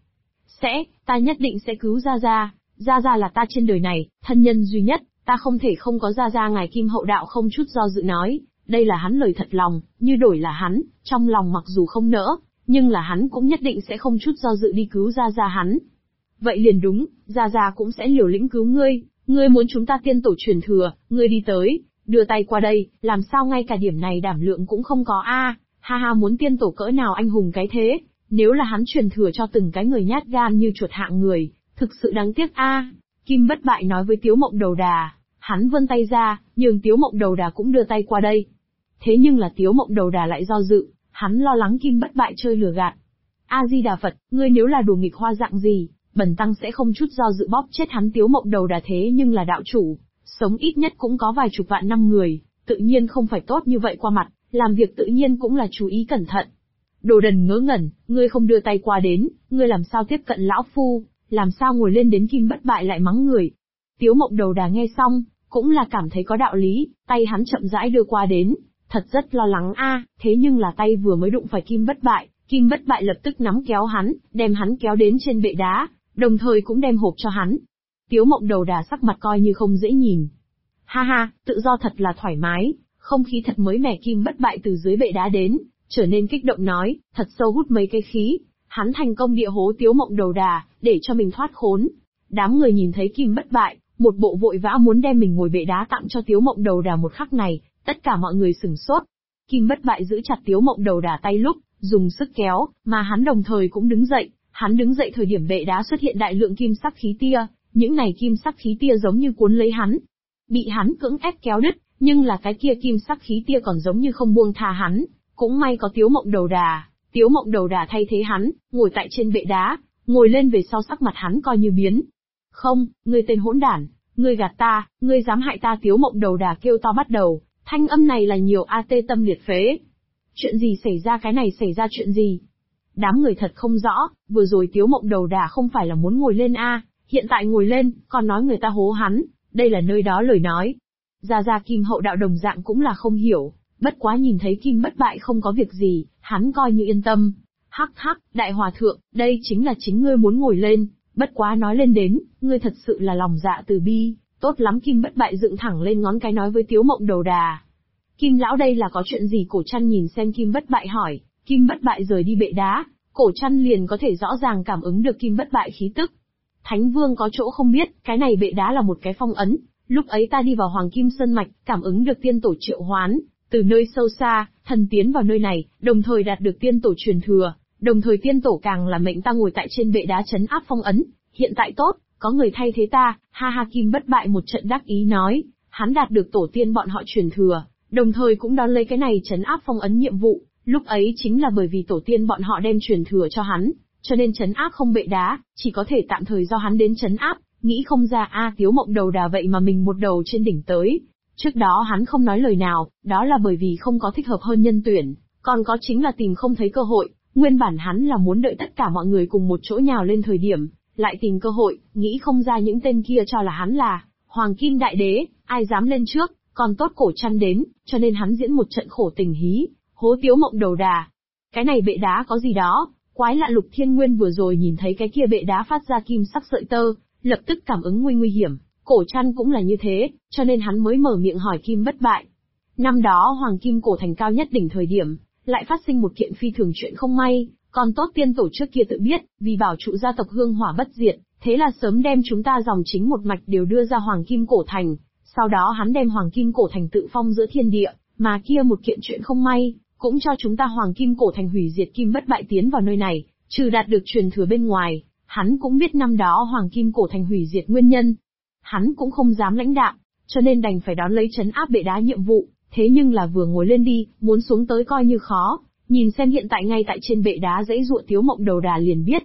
Ta nhất định sẽ cứu Ra là ta trên đời này, thân nhân duy nhất, ta không thể không có Ra. Ngài Kim Hậu Đạo không chút do dự nói, đây là hắn lời thật lòng, như đổi là hắn, trong lòng mặc dù không nỡ, nhưng là hắn cũng nhất định sẽ không chút do dự đi cứu Ra hắn. Vậy liền đúng, Ra cũng sẽ liều lĩnh cứu ngươi muốn chúng ta tiên tổ truyền thừa, ngươi đi tới, đưa tay qua đây, làm sao ngay cả điểm này đảm lượng cũng không có ha muốn tiên tổ cỡ nào anh hùng cái thế, nếu là hắn truyền thừa cho từng cái người nhát gan như chuột hạng người, thực sự đáng tiếc Kim Bất Bại nói với Tiếu Mộng Đầu Đà, hắn vươn tay ra, nhường Tiếu Mộng Đầu Đà cũng đưa tay qua đây. Thế nhưng là Tiếu Mộng Đầu Đà lại do dự, hắn lo lắng Kim Bất Bại chơi lừa gạt. A-di-đà Phật, ngươi nếu là đùa nghịch hoa dạng gì, bần tăng sẽ không chút do dự bóp chết hắn. Tiếu Mộng Đầu Đà thế nhưng là đạo chủ, sống ít nhất cũng có vài chục vạn năm người, tự nhiên không phải tốt như vậy qua mặt, làm việc tự nhiên cũng là chú ý cẩn thận. Đồ đần ngớ ngẩn, ngươi không đưa tay qua đến, ngươi làm sao tiếp cận lão phu, làm sao ngồi lên đến. Kim Bất Bại lại mắng người. Tiếu Mộng Đầu Đà nghe xong, cũng là cảm thấy có đạo lý, tay hắn chậm rãi đưa qua đến, thật rất lo lắng thế nhưng là tay vừa mới đụng phải Kim Bất Bại lập tức nắm kéo hắn, đem hắn kéo đến trên bệ đá, đồng thời cũng đem hộp cho hắn. Tiếu Mộng Đầu Đà sắc mặt coi như không dễ nhìn. Ha, tự do thật là thoải mái, không khí thật mới mẻ. Kim Bất Bại từ dưới bệ đá đến, trở nên kích động nói, thật sâu hút mấy cái khí, hắn thành công địa hố Tiếu Mộng Đầu Đà, để cho mình thoát khốn. Đám người nhìn thấy Kim Bất Bại, một bộ vội vã muốn đem mình ngồi bệ đá tặng cho Tiếu Mộng Đầu Đà một khắc này, tất cả mọi người sửng sốt. Kim Bất Bại giữ chặt Tiếu Mộng Đầu Đà tay lúc, dùng sức kéo, mà hắn đồng thời cũng đứng dậy. Hắn đứng dậy thời điểm bệ đá xuất hiện đại lượng kim sắc khí tia, những này kim sắc khí tia giống như cuốn lấy hắn. Bị hắn cưỡng ép kéo đứt, nhưng là cái kia kim sắc khí tia còn giống như không buông tha hắn. Cũng may có Tiếu Mộng Đầu Đà, Tiếu Mộng Đầu Đà thay thế hắn, ngồi tại trên bệ đá, ngồi lên về sau sắc mặt hắn coi như biến. Không, ngươi tên hỗn đản, ngươi gạt ta, ngươi dám hại ta. Tiếu Mộng Đầu Đà kêu to bắt đầu, thanh âm này là nhiều tâm liệt phế. Chuyện gì xảy ra, cái này xảy ra chuyện gì? Đám người thật không rõ, vừa rồi Tiếu Mộng Đầu Đà không phải là muốn ngồi lên hiện tại ngồi lên, còn nói người ta hố hắn, đây là nơi đó lời nói. Ra Kim Hậu Đạo đồng dạng cũng là không hiểu, bất quá nhìn thấy Kim Bất Bại không có việc gì, hắn coi như yên tâm. Hắc, đại hòa thượng, đây chính là chính ngươi muốn ngồi lên, bất quá nói lên đến, ngươi thật sự là lòng dạ từ bi, tốt lắm. Kim Bất Bại dựng thẳng lên ngón cái nói với Tiếu Mộng Đầu Đà. Kim lão đây là có chuyện gì? Cổ Trăn nhìn xem Kim Bất Bại hỏi. Kim Bất Bại rời đi bệ đá, Cổ Trăn liền có thể rõ ràng cảm ứng được Kim Bất Bại khí tức. Thánh Vương có chỗ không biết, cái này bệ đá là một cái phong ấn, lúc ấy ta đi vào Hoàng Kim Sơn Mạch, cảm ứng được tiên tổ triệu hoán, từ nơi sâu xa, thần tiến vào nơi này, đồng thời đạt được tiên tổ truyền thừa, đồng thời tiên tổ càng là mệnh ta ngồi tại trên bệ đá trấn áp phong ấn, hiện tại tốt, có người thay thế ta, ha. Kim Bất Bại một trận đắc ý nói, hắn đạt được tổ tiên bọn họ truyền thừa, đồng thời cũng đón lấy cái này trấn áp phong ấn nhiệm vụ, lúc ấy chính là bởi vì tổ tiên bọn họ đem truyền thừa cho hắn, cho nên trấn áp không bệ đá, chỉ có thể tạm thời do hắn đến trấn áp, nghĩ không ra Tiếu Mộng Đầu Đà vậy mà mình một đầu trên đỉnh tới. Trước đó hắn không nói lời nào, đó là bởi vì không có thích hợp hơn nhân tuyển, còn có chính là tìm không thấy cơ hội, nguyên bản hắn là muốn đợi tất cả mọi người cùng một chỗ nhào lên thời điểm, lại tìm cơ hội, nghĩ không ra những tên kia cho là hắn là Hoàng Kim Đại Đế, ai dám lên trước, còn tốt Cổ Trăn đến, cho nên hắn diễn một trận khổ tình hí, hố Tiếu Mộng Đầu Đà. Cái này bệ đá có gì đó, quái lạ. Lục Thiên Nguyên vừa rồi nhìn thấy cái kia bệ đá phát ra kim sắc sợi tơ, lập tức cảm ứng nguy hiểm, Cổ Trăn cũng là như thế, cho nên hắn mới mở miệng hỏi Kim Bất Bại. Năm đó Hoàng Kim Cổ Thành cao nhất đỉnh thời điểm, lại phát sinh một kiện phi thường chuyện không may, còn tốt tiên tổ trước kia tự biết, vì bảo trụ gia tộc hương hỏa bất diệt, thế là sớm đem chúng ta dòng chính một mạch đều đưa ra Hoàng Kim Cổ Thành, sau đó hắn đem Hoàng Kim Cổ Thành tự phong giữa thiên địa, mà kia một kiện chuyện không may, cũng cho chúng ta Hoàng Kim Cổ Thành hủy diệt Kim Bất Bại tiến vào nơi này, trừ đạt được truyền thừa bên ngoài, hắn cũng biết năm đó Hoàng Kim Cổ Thành hủy diệt nguyên nhân. Hắn cũng không dám lãnh đạm, cho nên đành phải đón lấy trấn áp bệ đá nhiệm vụ, thế nhưng là vừa ngồi lên đi, muốn xuống tới coi như khó, nhìn xem hiện tại ngay tại trên bệ đá dãy dụa Tiếu Mộng Đầu Đà liền biết.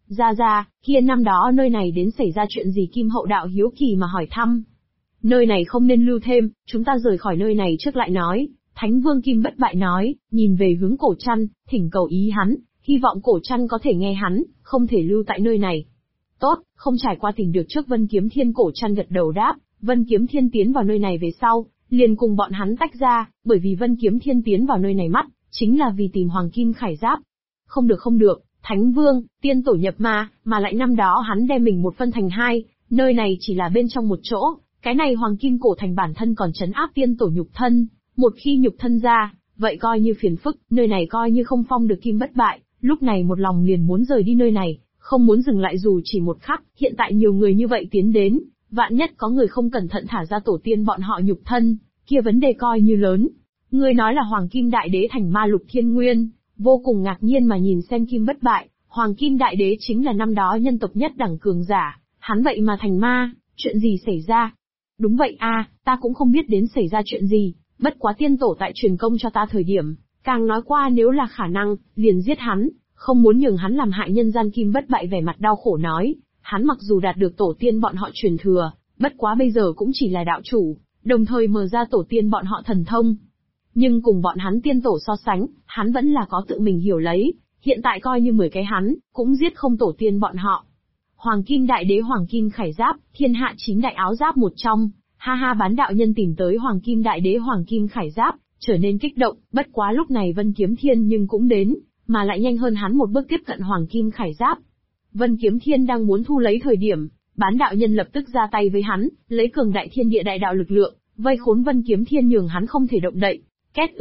Ra, kia năm đó nơi này đến xảy ra chuyện gì Kim Hậu Đạo hiếu kỳ mà hỏi thăm. Nơi này không nên lưu thêm, chúng ta rời khỏi nơi này trước lại nói, Thánh Vương Kim Bất Bại nói, nhìn về hướng Cổ Trăn, thỉnh cầu ý hắn, hy vọng Cổ Trăn có thể nghe hắn, không thể lưu tại nơi này. Tốt, không trải qua tìm được trước Vân Kiếm Thiên. Cổ Trăn gật đầu đáp, Vân Kiếm Thiên tiến vào nơi này về sau, liền cùng bọn hắn tách ra, bởi vì Vân Kiếm Thiên tiến vào nơi này mắt, chính là vì tìm Hoàng Kim Khải Giáp. Không được, Thánh Vương, tiên tổ nhập mà lại năm đó hắn đem mình một phân thành hai, nơi này chỉ là bên trong một chỗ, cái này Hoàng Kim Cổ Thành bản thân còn trấn áp tiên tổ nhục thân, một khi nhục thân ra, vậy coi như phiền phức, nơi này coi như không phong được Kim Bất Bại, lúc này một lòng liền muốn rời đi nơi này, không muốn dừng lại dù chỉ một khắc, hiện tại nhiều người như vậy tiến đến, vạn nhất có người không cẩn thận thả ra tổ tiên bọn họ nhục thân, kia vấn đề coi như lớn. Ngươi nói là Hoàng Kim Đại Đế thành ma Lục Thiên Nguyên, vô cùng ngạc nhiên mà nhìn xem Kim Bất Bại, Hoàng Kim Đại Đế chính là năm đó nhân tộc nhất đẳng cường giả, hắn vậy mà thành ma, chuyện gì xảy ra? Đúng vậy ta cũng không biết đến xảy ra chuyện gì, bất quá tiên tổ tại truyền công cho ta thời điểm, càng nói qua nếu là khả năng, liền giết hắn, không muốn nhường hắn làm hại nhân gian. Kim Bất Bại vẻ mặt đau khổ nói, hắn mặc dù đạt được tổ tiên bọn họ truyền thừa, bất quá bây giờ cũng chỉ là đạo chủ, đồng thời mở ra tổ tiên bọn họ thần thông. Nhưng cùng bọn hắn tiên tổ so sánh, hắn vẫn là có tự mình hiểu lấy, hiện tại coi như 10 cái hắn, cũng giết không tổ tiên bọn họ. Hoàng Kim Đại Đế Hoàng Kim Khải Giáp, thiên hạ 9 đại áo giáp một trong, Bán đạo nhân tìm tới Hoàng Kim Đại Đế Hoàng Kim Khải Giáp, trở nên kích động, bất quá lúc này Vân Kiếm Thiên nhưng cũng đến, mà lại nhanh hơn hắn một bước tiếp cận Hoàng Kim Khải Giáp. Vân Kiếm Thiên đang muốn thu lấy thời điểm, Bán đạo nhân lập tức ra tay với hắn, lấy cường đại thiên địa đại đạo lực lượng, vây khốn Vân Kiếm Thiên nhường hắn không thể động đậy. Két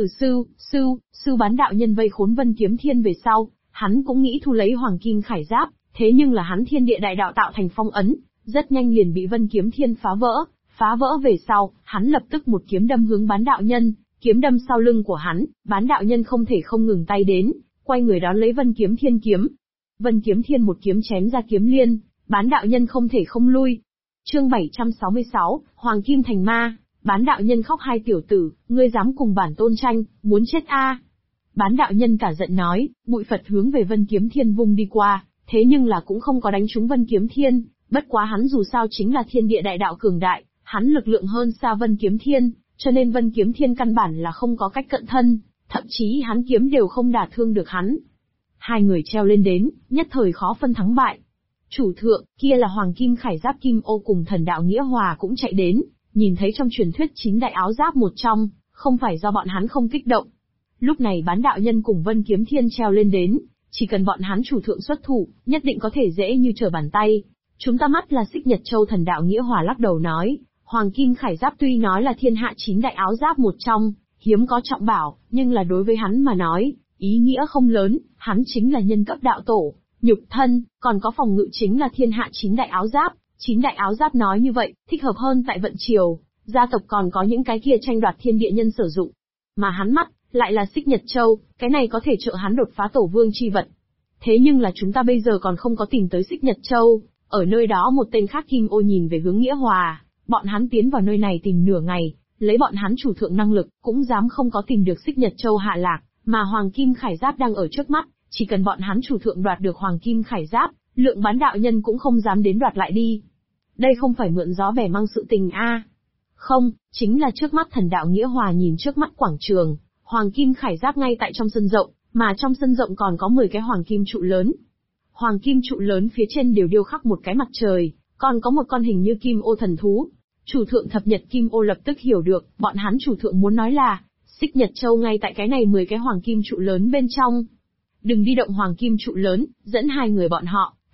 sư Bán đạo nhân vây khốn Vân Kiếm Thiên về sau, hắn cũng nghĩ thu lấy Hoàng Kim Khải Giáp, thế nhưng là hắn thiên địa đại đạo tạo thành phong ấn, rất nhanh liền bị Vân Kiếm Thiên phá vỡ về sau, hắn lập tức một kiếm đâm hướng Bán đạo nhân, kiếm đâm sau lưng của hắn, Bán đạo nhân không thể không ngừng tay đến, quay người đón lấy Vân Kiếm Thiên kiếm. Vân Kiếm Thiên một kiếm chém ra kiếm liên, Bán đạo nhân không thể không lui. Chương 766, Hoàng Kim thành ma. Bán đạo nhân khóc: hai tiểu tử, ngươi dám cùng bản tôn tranh, muốn chết a? Bán đạo nhân cả giận nói, bụi Phật hướng về Vân Kiếm Thiên vung đi qua, thế nhưng là cũng không có đánh trúng Vân Kiếm Thiên, bất quá hắn dù sao chính là thiên địa đại đạo cường đại, hắn lực lượng hơn xa Vân Kiếm Thiên, cho nên Vân Kiếm Thiên căn bản là không có cách cận thân, thậm chí hắn kiếm đều không đả thương được hắn. Hai người treo lên đến, nhất thời khó phân thắng bại. Chủ thượng, kia là Hoàng Kim Khải Giáp. Kim Ô cùng Thần Đạo Nghĩa Hòa cũng chạy đến, nhìn thấy trong truyền thuyết 9 đại áo giáp một trong, không phải do bọn hắn không kích động. Lúc này Bán đạo nhân cùng Vân Kiếm Thiên treo lên đến, chỉ cần bọn hắn chủ thượng xuất thủ, nhất định có thể dễ như trở bàn tay. Chúng ta mắt là Xích Nhật Châu. Thần Đạo Nghĩa Hòa lắc đầu nói, Hoàng Kim Khải Giáp tuy nói là thiên hạ 9 đại áo giáp một trong, hiếm có trọng bảo, nhưng là đối với hắn mà nói, ý nghĩa không lớn, hắn chính là nhân cấp đạo tổ, nhục thân, còn có phòng ngự chính là thiên hạ 9 đại áo giáp. 9 đại áo giáp nói như vậy, thích hợp hơn tại Vận Triều, gia tộc còn có những cái kia tranh đoạt thiên địa nhân sử dụng. Mà hắn mắt, lại là Xích Nhật Châu, cái này có thể trợ hắn đột phá tổ vương chi vật. Thế nhưng là chúng ta bây giờ còn không có tìm tới Xích Nhật Châu, ở nơi đó một tên khác. Kim Ô nhìn về hướng Nghĩa Hòa, bọn hắn tiến vào nơi này tìm nửa ngày, lấy bọn hắn chủ thượng năng lực, cũng dám không có tìm được Xích Nhật Châu hạ lạc, mà Hoàng Kim Khải Giáp đang ở trước mắt, chỉ cần bọn hắn chủ thượng đoạt được Hoàng Kim Khải Giáp, lượng Bán đạo nhân cũng không dám đến đoạt lại đi. Đây không phải mượn gió bẻ măng sự tình a? Không, chính là trước mắt. Thần Đạo Nghĩa Hòa nhìn trước mắt quảng trường, Hoàng Kim Khải Giáp ngay tại trong sân rộng, mà trong sân rộng còn có 10 cái Hoàng Kim trụ lớn. Hoàng Kim trụ lớn phía trên đều điêu khắc một cái mặt trời, còn có một con hình như Kim Ô thần thú. Chủ thượng Thập Nhật Kim Ô lập tức hiểu được, bọn hắn chủ thượng muốn nói là, Xích Nhật Châu ngay tại cái này 10 cái Hoàng Kim trụ lớn bên trong. Đừng đi động Hoàng Kim trụ lớn, dẫn hai người bọn họ,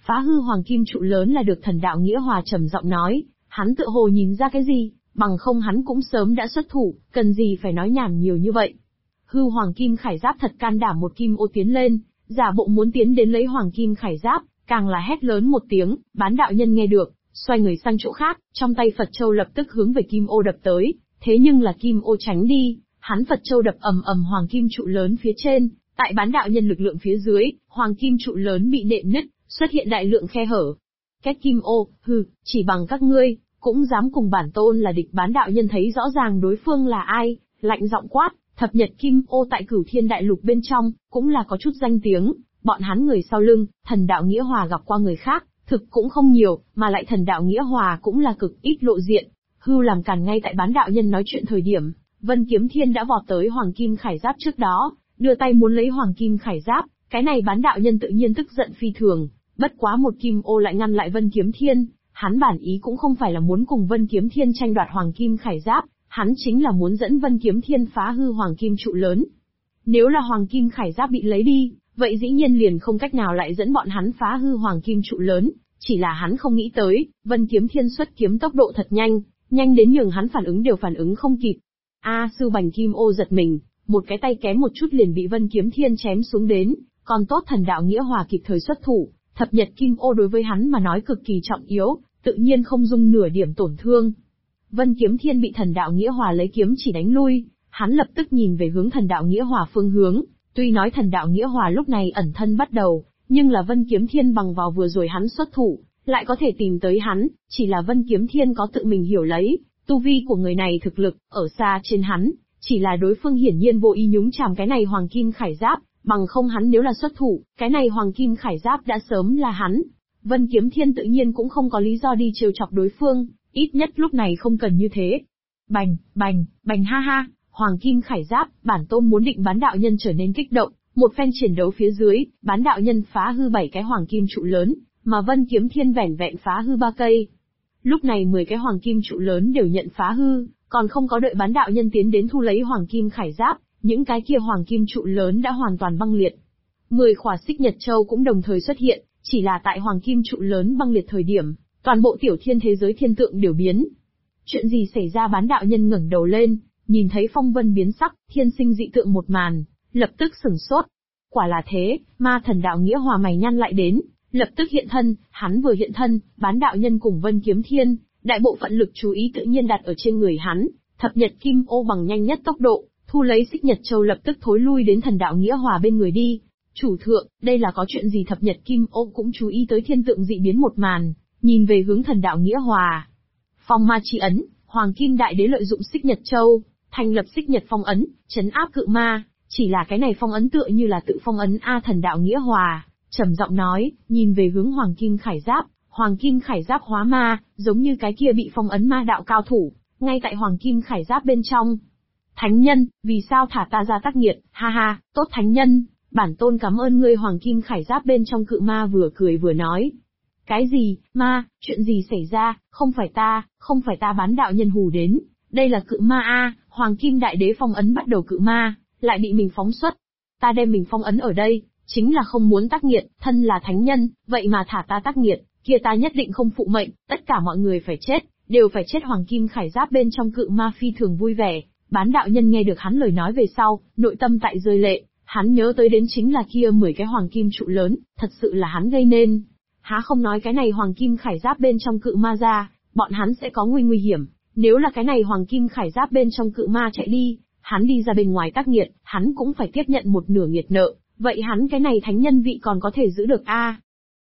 Phá hư hoàng kim trụ lớn là được Thần Đạo Nghĩa Hòa trầm giọng nói, hắn tựa hồ nhìn ra cái gì, bằng không hắn cũng sớm đã xuất thủ, cần gì phải nói nhảm nhiều như vậy. Hư hoàng kim khải giáp thật can đảm một kim ô tiến lên, giả bộ muốn tiến đến lấy hoàng kim khải giáp, càng là hét lớn một tiếng, Bán đạo nhân nghe được, xoay người sang chỗ khác, trong tay Phật Châu lập tức hướng về kim ô đập tới, thế nhưng là kim ô tránh đi, hắn Phật Châu đập ầm ầm hoàng kim trụ lớn phía trên, tại Bán đạo nhân lực lượng phía dưới, hoàng kim trụ lớn bị nện nứt, xuất hiện đại lượng khe hở. Két kim ô, chỉ bằng các ngươi, cũng dám cùng bản tôn là địch. Bán đạo nhân thấy rõ ràng đối phương là ai, lạnh giọng quát, thập nhật kim ô tại Cửu Thiên Đại Lục bên trong, cũng là có chút danh tiếng, bọn hắn người sau lưng, Thần Đạo Nghĩa Hòa gặp qua người khác, thực cũng không nhiều, mà lại Thần Đạo Nghĩa Hòa cũng là cực ít lộ diện. Làm cản ngay tại Bán đạo nhân nói chuyện thời điểm, Vân Kiếm Thiên đã vọt tới hoàng kim khải giáp trước đó, đưa tay muốn lấy hoàng kim khải giáp, cái này Bán đạo nhân tự nhiên tức giận phi thường, bất quá một kim ô lại ngăn lại Vân Kiếm Thiên, hắn bản ý cũng không phải là muốn cùng Vân Kiếm Thiên tranh đoạt hoàng kim khải giáp, hắn chính là muốn dẫn Vân Kiếm Thiên phá hư hoàng kim trụ lớn. Nếu là hoàng kim khải giáp bị lấy đi, vậy dĩ nhiên liền không cách nào lại dẫn bọn hắn phá hư hoàng kim trụ lớn, chỉ là hắn không nghĩ tới, Vân Kiếm Thiên xuất kiếm tốc độ thật nhanh, nhanh đến nhường hắn phản ứng đều phản ứng không kịp. Sư Bành Kim Ô giật mình, một cái tay kém một chút liền bị Vân Kiếm Thiên chém xuống đến, còn tốt Thần Đạo Nghĩa Hòa kịp thời xuất thủ, thập nhật Kim Ô đối với hắn mà nói cực kỳ trọng yếu, tự nhiên không dung nửa điểm tổn thương. Vân Kiếm Thiên bị Thần Đạo Nghĩa Hòa lấy kiếm chỉ đánh lui, hắn lập tức nhìn về hướng Thần Đạo Nghĩa Hòa phương hướng, tuy nói Thần Đạo Nghĩa Hòa lúc này ẩn thân bắt đầu, nhưng là Vân Kiếm Thiên bằng vào vừa rồi hắn xuất thủ, lại có thể tìm tới hắn, chỉ là Vân Kiếm Thiên có tự mình hiểu lấy, tu vi của người này thực lực, ở xa trên hắn, chỉ là đối phương hiển nhiên vô ý nhúng chàm cái này hoàng kim khải giáp, bằng không hắn nếu là xuất thủ, cái này hoàng kim khải giáp đã sớm là hắn. Vân Kiếm Thiên tự nhiên cũng không có lý do đi trêu chọc đối phương, ít nhất lúc này không cần như thế. Bành, bành, bành ha ha, hoàng kim khải giáp, bản tôn muốn định Bán đạo nhân trở nên kích động, một phen chiến đấu phía dưới, Bán đạo nhân phá hư 7 cái hoàng kim trụ lớn, mà Vân Kiếm Thiên vẻn vẹn phá hư 3 cây. Lúc này 10 cái hoàng kim trụ lớn đều nhận phá hư, còn không có đợi Bán đạo nhân tiến đến thu lấy hoàng kim khải giáp, những cái kia hoàng kim trụ lớn đã hoàn toàn băng liệt. 10 khỏa xích nhật châu cũng đồng thời xuất hiện, chỉ là tại hoàng kim trụ lớn băng liệt thời điểm, toàn bộ tiểu thiên thế giới thiên tượng đều biến. Chuyện gì xảy ra? Bán đạo nhân ngẩng đầu lên, nhìn thấy phong vân biến sắc, thiên sinh dị tượng một màn, lập tức sửng sốt. Quả là thế, ma Thần Đạo Nghĩa Hòa mày nhăn lại đến, lập tức hiện thân, hắn vừa hiện thân, Bán đạo nhân cùng Vân Kiếm Thiên, đại bộ phận lực chú ý tự nhiên đặt ở trên người hắn, thập nhật kim ô bằng nhanh nhất tốc độ, thu lấy xích nhật châu lập tức thối lui đến Thần Đạo Nghĩa Hòa bên người đi. Chủ thượng, đây là có chuyện gì? Thập nhật kim ô cũng chú ý tới thiên tượng dị biến một màn, nhìn về hướng Thần Đạo Nghĩa Hòa. Phong ma chi ấn, Hoàng Kim Đại Đế lợi dụng xích nhật châu, thành lập xích nhật phong ấn, trấn áp cự ma, chỉ là cái này phong ấn tựa như là tự phong ấn Thần Đạo Nghĩa Hòa, trầm giọng nói, nhìn về hướng Hoàng Kim Khải Giáp, Hoàng Kim Khải Giáp hóa ma, giống như cái kia bị phong ấn ma đạo cao thủ, ngay tại Hoàng Kim Khải Giáp bên trong. Thánh nhân, vì sao thả ta ra tác nghiệt? Ha ha, tốt thánh nhân, bản tôn cảm ơn ngươi. Hoàng Kim Khải Giáp bên trong cự ma vừa cười vừa nói. Cái gì, ma, chuyện gì xảy ra? Không phải ta. Bán đạo nhân hù đến, đây là cự ma a, Hoàng Kim Đại Đế phong ấn bắt đầu cự ma, lại bị mình phóng xuất. Ta đem mình phong ấn ở đây, chính là không muốn tác nghiệt, thân là thánh nhân, vậy mà thả ta tác nghiệt, kia ta nhất định không phụ mệnh, tất cả mọi người phải chết, đều phải chết. Hoàng Kim Khải Giáp bên trong cự ma phi thường vui vẻ, Bán đạo nhân nghe được hắn lời nói về sau, nội tâm tại rơi lệ, hắn nhớ tới đến chính là kia 10 cái hoàng kim trụ lớn, thật sự là hắn gây nên. Há không nói cái này Hoàng Kim Khải Giáp bên trong cự ma ra, bọn hắn sẽ có nguy hiểm, nếu là cái này Hoàng Kim Khải Giáp bên trong cự ma chạy đi, hắn đi ra bên ngoài tác nghiệt, hắn cũng phải tiếp nhận một nửa nghiệt nợ, vậy hắn cái này thánh nhân vị còn có thể giữ được a?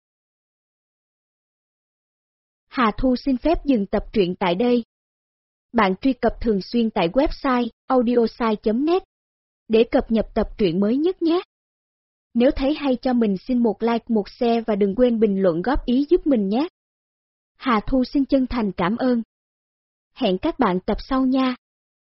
Hà Thu xin phép dừng tập truyện tại đây. Bạn truy cập thường xuyên tại website audiosai.net để cập nhật tập truyện mới nhất nhé. Nếu thấy hay cho mình xin một like, một share và đừng quên bình luận góp ý giúp mình nhé. Hà Thu xin chân thành cảm ơn. Hẹn các bạn tập sau nha.